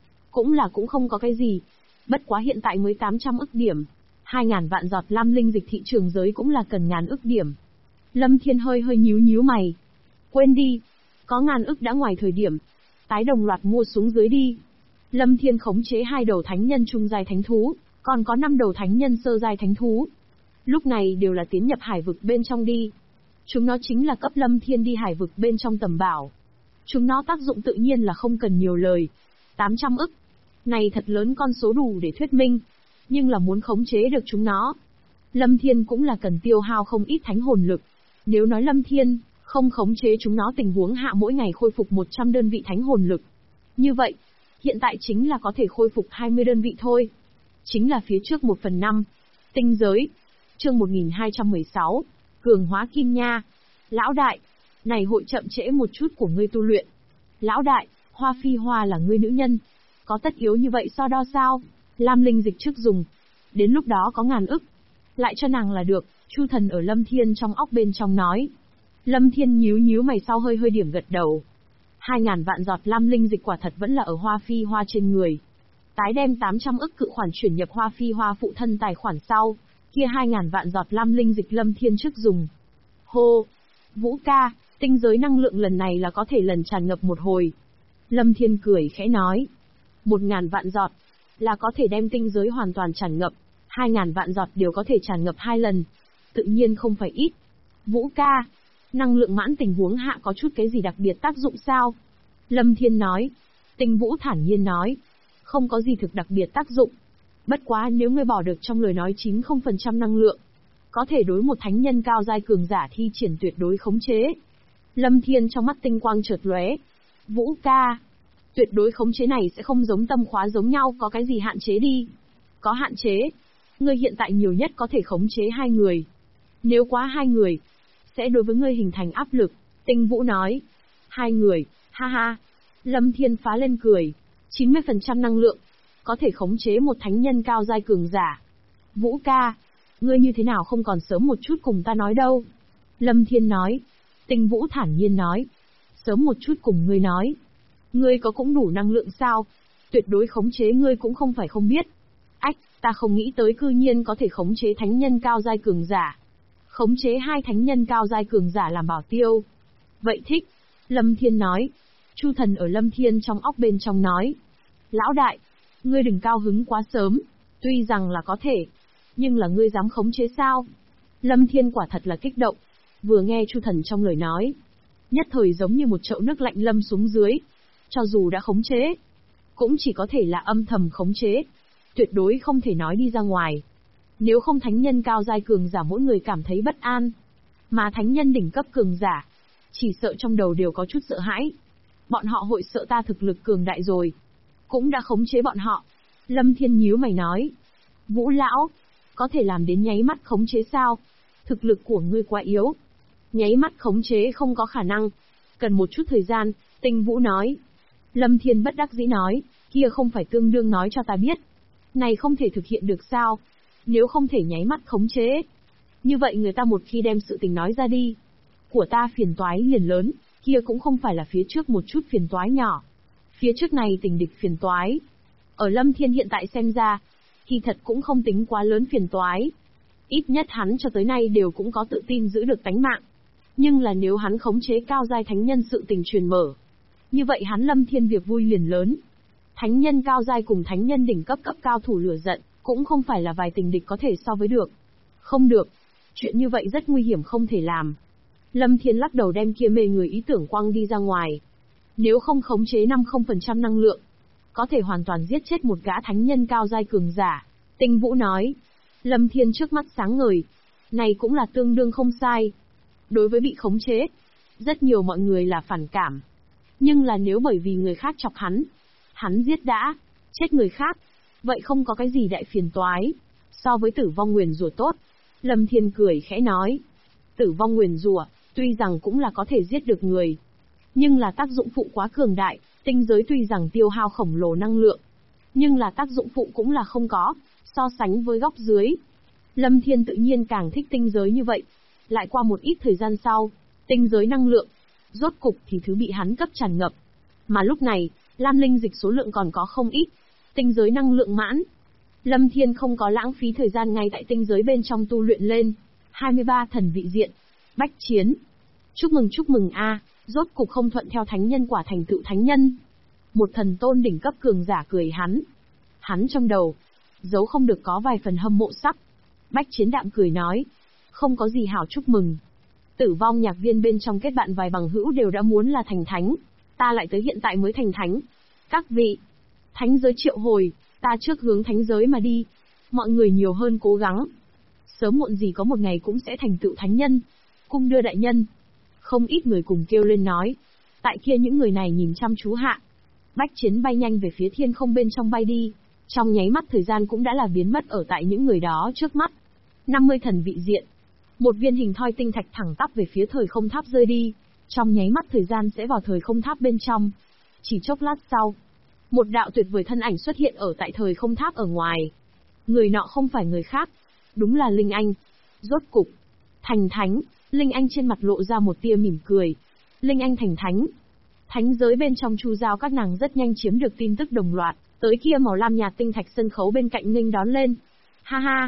cũng không có cái gì. Bất quá hiện tại mới 800 ức điểm, 2000 vạn giọt lam linh dịch thị trường giới cũng là cần ngàn ức điểm. Lâm Thiên hơi nhíu mày. Quên đi, có ngàn ức đã ngoài thời điểm, tái đồng loạt mua xuống dưới đi. Lâm Thiên khống chế 2 đầu thánh nhân trung giai thánh thú, còn có 5 đầu thánh nhân sơ giai thánh thú. Lúc này đều là tiến nhập hải vực bên trong đi. Chúng nó chính là cấp Lâm Thiên đi hải vực bên trong tầm bảo. Chúng nó tác dụng tự nhiên là không cần nhiều lời. 800 ức. Này thật lớn con số đủ để thuyết minh. Nhưng là muốn khống chế được chúng nó, Lâm Thiên cũng là cần tiêu hao không ít thánh hồn lực. Nếu nói Lâm Thiên không khống chế chúng nó tình huống hạ mỗi ngày khôi phục 100 đơn vị thánh hồn lực. Như vậy, hiện tại chính là có thể khôi phục 20 đơn vị thôi. Chính là phía trước 1/5. Tinh giới. Chương 1216. Cường hóa kim nha. Lão đại, này hội chậm trễ một chút của ngươi tu luyện. Lão đại, Hoa Phi Hoa là ngươi nữ nhân, có tất yếu như vậy so đo sao? Lam linh dịch trước dùng, đến lúc đó có ngàn ức, lại cho nàng là được. Chu Thần ở Lâm Thiên trong óc bên trong nói. Lâm Thiên nhíu mày sau hơi điểm gật đầu. 2000 vạn giọt lam linh dịch quả thật vẫn là ở Hoa Phi Hoa trên người. Tái đem 800 ức cự khoản chuyển nhập Hoa Phi Hoa phụ thân tài khoản sau, kia 2000 vạn giọt lam linh dịch Lâm Thiên trước dùng. Hô, Vũ ca, tinh giới năng lượng lần này là có thể lần tràn ngập một hồi. Lâm Thiên cười khẽ nói. 1000 vạn giọt là có thể đem tinh giới hoàn toàn tràn ngập, 2000 vạn giọt đều có thể tràn ngập 2 lần. Tự nhiên không phải ít. Vũ ca, năng lượng mãn tình huống hạ có chút cái gì đặc biệt tác dụng sao? Lâm Thiên nói. Tinh Vũ thản nhiên nói. Không có gì thực đặc biệt tác dụng. Bất quá nếu ngươi bỏ được trong lời nói 90% năng lượng, có thể đối một thánh nhân cao giai cường giả thi triển tuyệt đối khống chế. Lâm Thiên trong mắt tinh quang chợt lóe. Vũ ca, tuyệt đối khống chế này sẽ không giống tâm khóa giống nhau có cái gì hạn chế đi. Có hạn chế. Ngươi hiện tại nhiều nhất có thể khống chế 2 người. Nếu quá 2 người, sẽ đối với ngươi hình thành áp lực. Tinh Vũ nói. 2 người, ha ha. Lâm Thiên phá lên cười. 90% năng lượng, có thể khống chế một thánh nhân cao giai cường giả. Vũ ca, ngươi như thế nào không còn sớm một chút cùng ta nói đâu? Lâm Thiên nói. Tinh Vũ thản nhiên nói. Sớm một chút cùng ngươi nói. Ngươi có cũng đủ năng lượng sao? Tuyệt đối khống chế ngươi cũng không phải không biết. Ách, ta không nghĩ tới cư nhiên có thể khống chế thánh nhân cao giai cường giả. Khống chế 2 thánh nhân cao giai cường giả làm bảo tiêu. Vậy thích. Lâm Thiên nói. Chu Thần ở Lâm Thiên trong óc bên trong nói. Lão đại, ngươi đừng cao hứng quá sớm. Tuy rằng là có thể, nhưng là ngươi dám khống chế sao? Lâm Thiên quả thật là kích động. Vừa nghe Chu Thần trong lời nói, nhất thời giống như một chậu nước lạnh lâm xuống dưới. Cho dù đã khống chế, cũng chỉ có thể là âm thầm khống chế, tuyệt đối không thể nói đi ra ngoài. Nếu không thánh nhân cao giai cường giả mỗi người cảm thấy bất an, mà thánh nhân đỉnh cấp cường giả, chỉ sợ trong đầu đều có chút sợ hãi. Bọn họ hội sợ ta thực lực cường đại rồi, cũng đã khống chế bọn họ. Lâm Thiên nhíu mày nói. Vũ lão, có thể làm đến nháy mắt khống chế sao? Thực lực của ngươi quá yếu. Nháy mắt khống chế không có khả năng. Cần một chút thời gian, Tinh Vũ nói. Lâm Thiên bất đắc dĩ nói, kia không phải tương đương nói cho ta biết. Này không thể thực hiện được sao? Nếu không thể nháy mắt khống chế, như vậy người ta một khi đem sự tình nói ra đi, của ta phiền toái liền lớn, kia cũng không phải là phía trước một chút phiền toái nhỏ. Phía trước này tình địch phiền toái. Ở Lâm Thiên hiện tại xem ra, thì thật cũng không tính quá lớn phiền toái. Ít nhất hắn cho tới nay đều cũng có tự tin giữ được tánh mạng. Nhưng là nếu hắn khống chế cao giai thánh nhân sự tình truyền mở, như vậy hắn Lâm Thiên việc vui liền lớn. Thánh nhân cao giai cùng thánh nhân đỉnh cấp cao thủ lửa giận, cũng không phải là vài tình địch có thể so với được. Không được. Chuyện như vậy rất nguy hiểm không thể làm. Lâm Thiên lắc đầu đem kia mê người ý tưởng quăng đi ra ngoài. Nếu không khống chế 50% năng lượng, có thể hoàn toàn giết chết một gã thánh nhân cao giai cường giả. Tinh Vũ nói. Lâm Thiên trước mắt sáng ngời. Này cũng là tương đương không sai. Đối với bị khống chế, rất nhiều mọi người là phản cảm. Nhưng là nếu bởi vì người khác chọc hắn, Hắn giết đã, chết người khác. Vậy không có cái gì đại phiền toái. So với tử vong nguyền rủa tốt. Lâm Thiên cười khẽ nói. Tử vong nguyền rủa, tuy rằng cũng là có thể giết được người. Nhưng là tác dụng phụ quá cường đại, tinh giới tuy rằng tiêu hao khổng lồ năng lượng. Nhưng là tác dụng phụ cũng là không có, so sánh với góc dưới. Lâm Thiên tự nhiên càng thích tinh giới như vậy. Lại qua một ít thời gian sau, tinh giới năng lượng, rốt cục thì thứ bị hắn cấp tràn ngập. Mà lúc này, lam linh dịch số lượng còn có không ít, tinh giới năng lượng mãn. Lâm Thiên không có lãng phí thời gian ngay tại tinh giới bên trong tu luyện lên. 23 thần vị diện. Bách chiến. Chúc mừng a, rốt cục không thuận theo thánh nhân quả thành tựu thánh nhân. Một thần tôn đỉnh cấp cường giả cười hắn. Hắn trong đầu, dấu không được có vài phần hâm mộ sắc. Bách chiến đạm cười nói. Không có gì hảo chúc mừng. Tử vong nhạc viên bên trong kết bạn vài bằng hữu đều đã muốn là thành thánh. Ta lại tới hiện tại mới thành thánh. Các vị, thánh giới triệu hồi, ta trước hướng thánh giới mà đi. Mọi người nhiều hơn cố gắng. Sớm muộn gì có một ngày cũng sẽ thành tựu thánh nhân. Cung đưa đại nhân. Không ít người cùng kêu lên nói. Tại kia những người này nhìn chăm chú hạ. Bách chiến bay nhanh về phía thiên không bên trong bay đi. Trong nháy mắt thời gian cũng đã là biến mất ở tại những người đó trước mắt. 50 thần vị diện. Một viên hình thoi tinh thạch thẳng tắp về phía thời không tháp rơi đi. Trong nháy mắt thời gian sẽ vào thời không tháp bên trong. Chỉ chốc lát sau, một đạo tuyệt vời thân ảnh xuất hiện ở tại thời không tháp ở ngoài. Người nọ không phải người khác, đúng là Linh Anh. Rốt cục, thành thánh, Linh Anh trên mặt lộ ra một tia mỉm cười. Linh Anh thành thánh. Thánh giới bên trong chu giao các nàng rất nhanh chiếm được tin tức đồng loạt, tới kia màu lam nhạt tinh thạch sân khấu bên cạnh nghênh đón lên. Ha ha,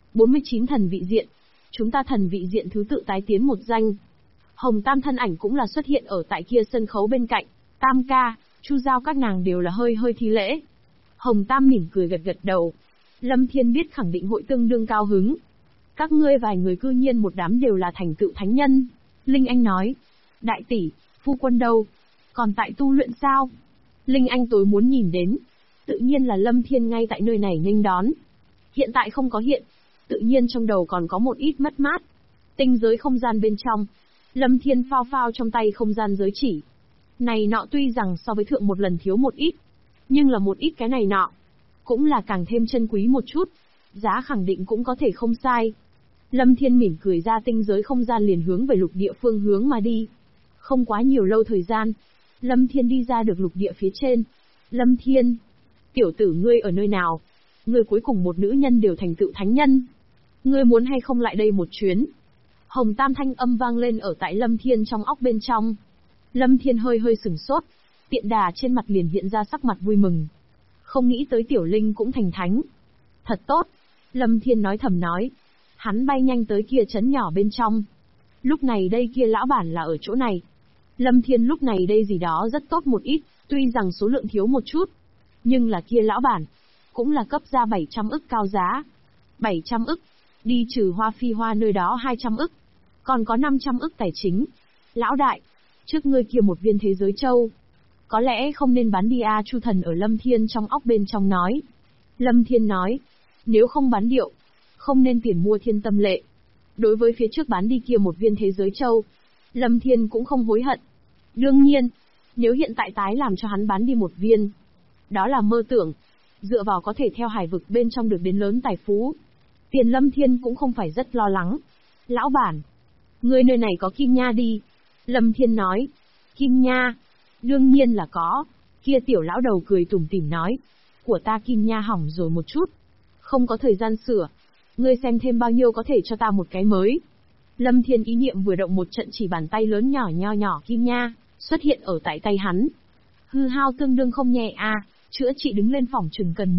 49 thần vị diện. Chúng ta thần vị diện thứ tự tái tiến một danh. Hồng Tam thân ảnh cũng là xuất hiện ở tại kia sân khấu bên cạnh. Tam ca, chu giao các nàng đều là hơi thi lễ. Hồng Tam mỉm cười gật đầu. Lâm Thiên biết khẳng định hội tương đương cao hứng. Các ngươi vài người cư nhiên một đám đều là thành tựu thánh nhân. Linh Anh nói. Đại tỷ, phu quân đâu? Còn tại tu luyện sao? Linh Anh tối muốn nhìn đến. Tự nhiên là Lâm Thiên ngay tại nơi này nghênh đón. Hiện tại không có hiện. Tự nhiên trong đầu còn có một ít mất mát. Tinh giới không gian bên trong. Lâm Thiên phao trong tay không gian giới chỉ. Này nọ tuy rằng so với thượng một lần thiếu một ít. Nhưng là một ít cái này nọ. Cũng là càng thêm chân quý một chút. Giá khẳng định cũng có thể không sai. Lâm Thiên mỉm cười ra tinh giới không gian liền hướng về lục địa phương hướng mà đi. Không quá nhiều lâu thời gian. Lâm Thiên đi ra được lục địa phía trên. Lâm Thiên. Tiểu tử ngươi ở nơi nào? Ngươi cuối cùng một nữ nhân đều thành tựu thánh nhân. Ngươi muốn hay không lại đây một chuyến? Hồng Tam thanh âm vang lên ở tại Lâm Thiên trong óc bên trong. Lâm Thiên hơi sửng sốt. Tiện đà trên mặt liền hiện ra sắc mặt vui mừng. Không nghĩ tới Tiểu Linh cũng thành thánh. Thật tốt. Lâm Thiên nói thầm nói. Hắn bay nhanh tới kia trấn nhỏ bên trong. Lúc này đây kia lão bản là ở chỗ này. Lâm Thiên lúc này đây gì đó rất tốt một ít, tuy rằng số lượng thiếu một chút. Nhưng là kia lão bản. Cũng là cấp ra 700 ức cao giá. 700 ức. Đi trừ Hoa Phi Hoa nơi đó 200 ức. Còn có 500 ức tài chính. Lão đại. Trước ngươi kia một viên thế giới châu. Có lẽ không nên bán đi a, Chu Thần ở Lâm Thiên trong óc bên trong nói. Lâm Thiên nói. Nếu không bán điệu. Không nên tiền mua thiên tâm lệ. Đối với phía trước bán đi kia một viên thế giới châu. Lâm Thiên cũng không hối hận. Đương nhiên. Nếu hiện tại tái làm cho hắn bán đi một viên. Đó là mơ tưởng. Dựa vào có thể theo hải vực bên trong được đến lớn tài phú. Tiền Lâm Thiên cũng không phải rất lo lắng. Lão bản. Người nơi này có kim nha đi. Lâm Thiên nói. Kim nha. Đương nhiên là có. Kia tiểu lão đầu cười tủm tỉm nói. Của ta kim nha hỏng rồi một chút. Không có thời gian sửa. Ngươi xem thêm bao nhiêu có thể cho ta một cái mới. Lâm Thiên ý niệm vừa động, một trận chỉ bàn tay lớn nhỏ nho nhỏ kim nha xuất hiện ở tại tay hắn. Hư hao tương đương không nhẹ a, chữa trị đứng lên phòng chừng cần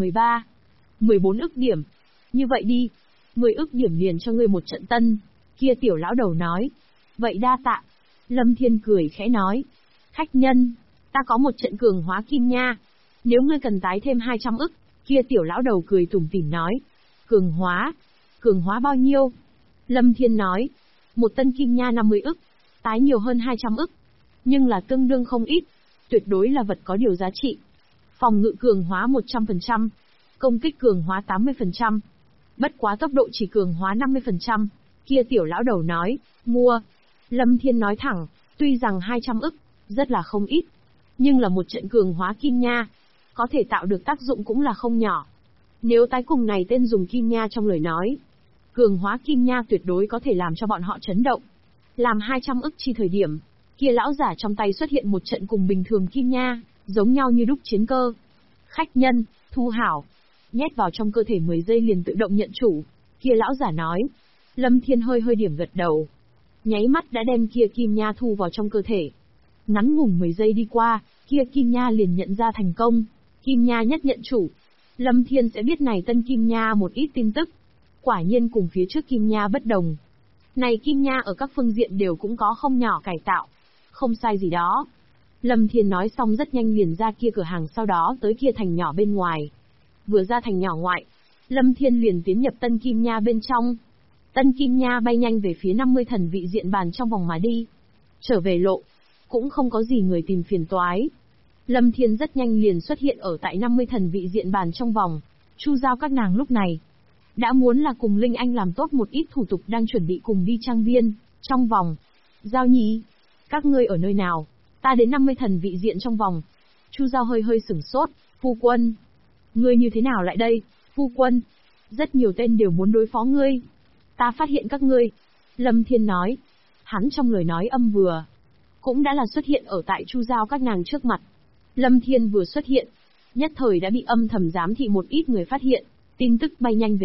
14 ức điểm. Như vậy đi, 10 ức điểm liền cho ngươi một trận tân. Kia tiểu lão đầu nói. Vậy đa tạ. Lâm Thiên cười khẽ nói. Khách nhân, ta có một trận cường hóa kim nha. Nếu ngươi cần tái thêm 200 ức, kia tiểu lão đầu cười tủm tỉm nói. Cường hóa bao nhiêu? Lâm Thiên nói. Một tân kim nha 50 ức, tái nhiều hơn 200 ức. Nhưng là tương đương không ít, tuyệt đối là vật có điều giá trị. Phòng ngự cường hóa 100%, công kích cường hóa 80%. Bất quá tốc độ chỉ cường hóa 50%. Kia tiểu lão đầu nói, mua. Lâm Thiên nói thẳng, tuy rằng 200 ức, rất là không ít. Nhưng là một trận cường hóa kim nha. có thể tạo được tác dụng cũng là không nhỏ. Nếu tái cùng này tên dùng kim nha trong lời nói, cường hóa kim nha tuyệt đối có thể làm cho bọn họ chấn động. Làm 200 ức chi thời điểm, kia lão giả trong tay xuất hiện một trận cùng bình thường kim nha, giống nhau như đúc chiến cơ. Khách nhân, thu hảo. Nhét vào trong cơ thể 10 giây liền tự động nhận chủ. Kia lão giả nói. Lâm Thiên hơi hơi điểm gật đầu. Nháy mắt đã đem kia kim nha thu vào trong cơ thể. Ngắn ngủn 10 giây đi qua, kia kim nha liền nhận ra thành công. Kim nha nhất nhận chủ. Lâm Thiên sẽ biết này tân kim nha một ít tin tức. Quả nhiên cùng phía trước kim nha bất đồng. Này kim nha ở các phương diện đều cũng có không nhỏ cải tạo. Không sai gì đó. Lâm Thiên nói xong rất nhanh liền ra kia cửa hàng, sau đó tới kia thành nhỏ bên ngoài. Vừa ra thành nhỏ ngoại, Lâm Thiên liền tiến nhập tân kim nha bên trong. Tân kim nha bay nhanh về phía 50 thần vị diện bàn trong vòng mà đi. Trở về lộ, cũng không có gì người tìm phiền toái. Lâm Thiên rất nhanh liền xuất hiện ở tại 50 thần vị diện bàn trong vòng. Chu Giao các nàng lúc này đã muốn là cùng Linh Anh làm tốt một ít thủ tục, đang chuẩn bị cùng đi trang viên. Trong vòng, Giao Nhi, các ngươi ở nơi nào? Ta đến 50 thần vị diện trong vòng. Chu Giao hơi hơi sửng sốt. Phu quân, ngươi như thế nào lại đây? Phu quân, rất nhiều tên đều muốn đối phó ngươi. Ta phát hiện các ngươi. Lâm Thiên nói. Hắn trong lời nói âm vừa, cũng đã là xuất hiện ở tại Chu Giao các nàng trước mặt. Lâm Thiên vừa xuất hiện, nhất thời đã bị âm thầm giám thị một ít người phát hiện. Tin tức bay nhanh về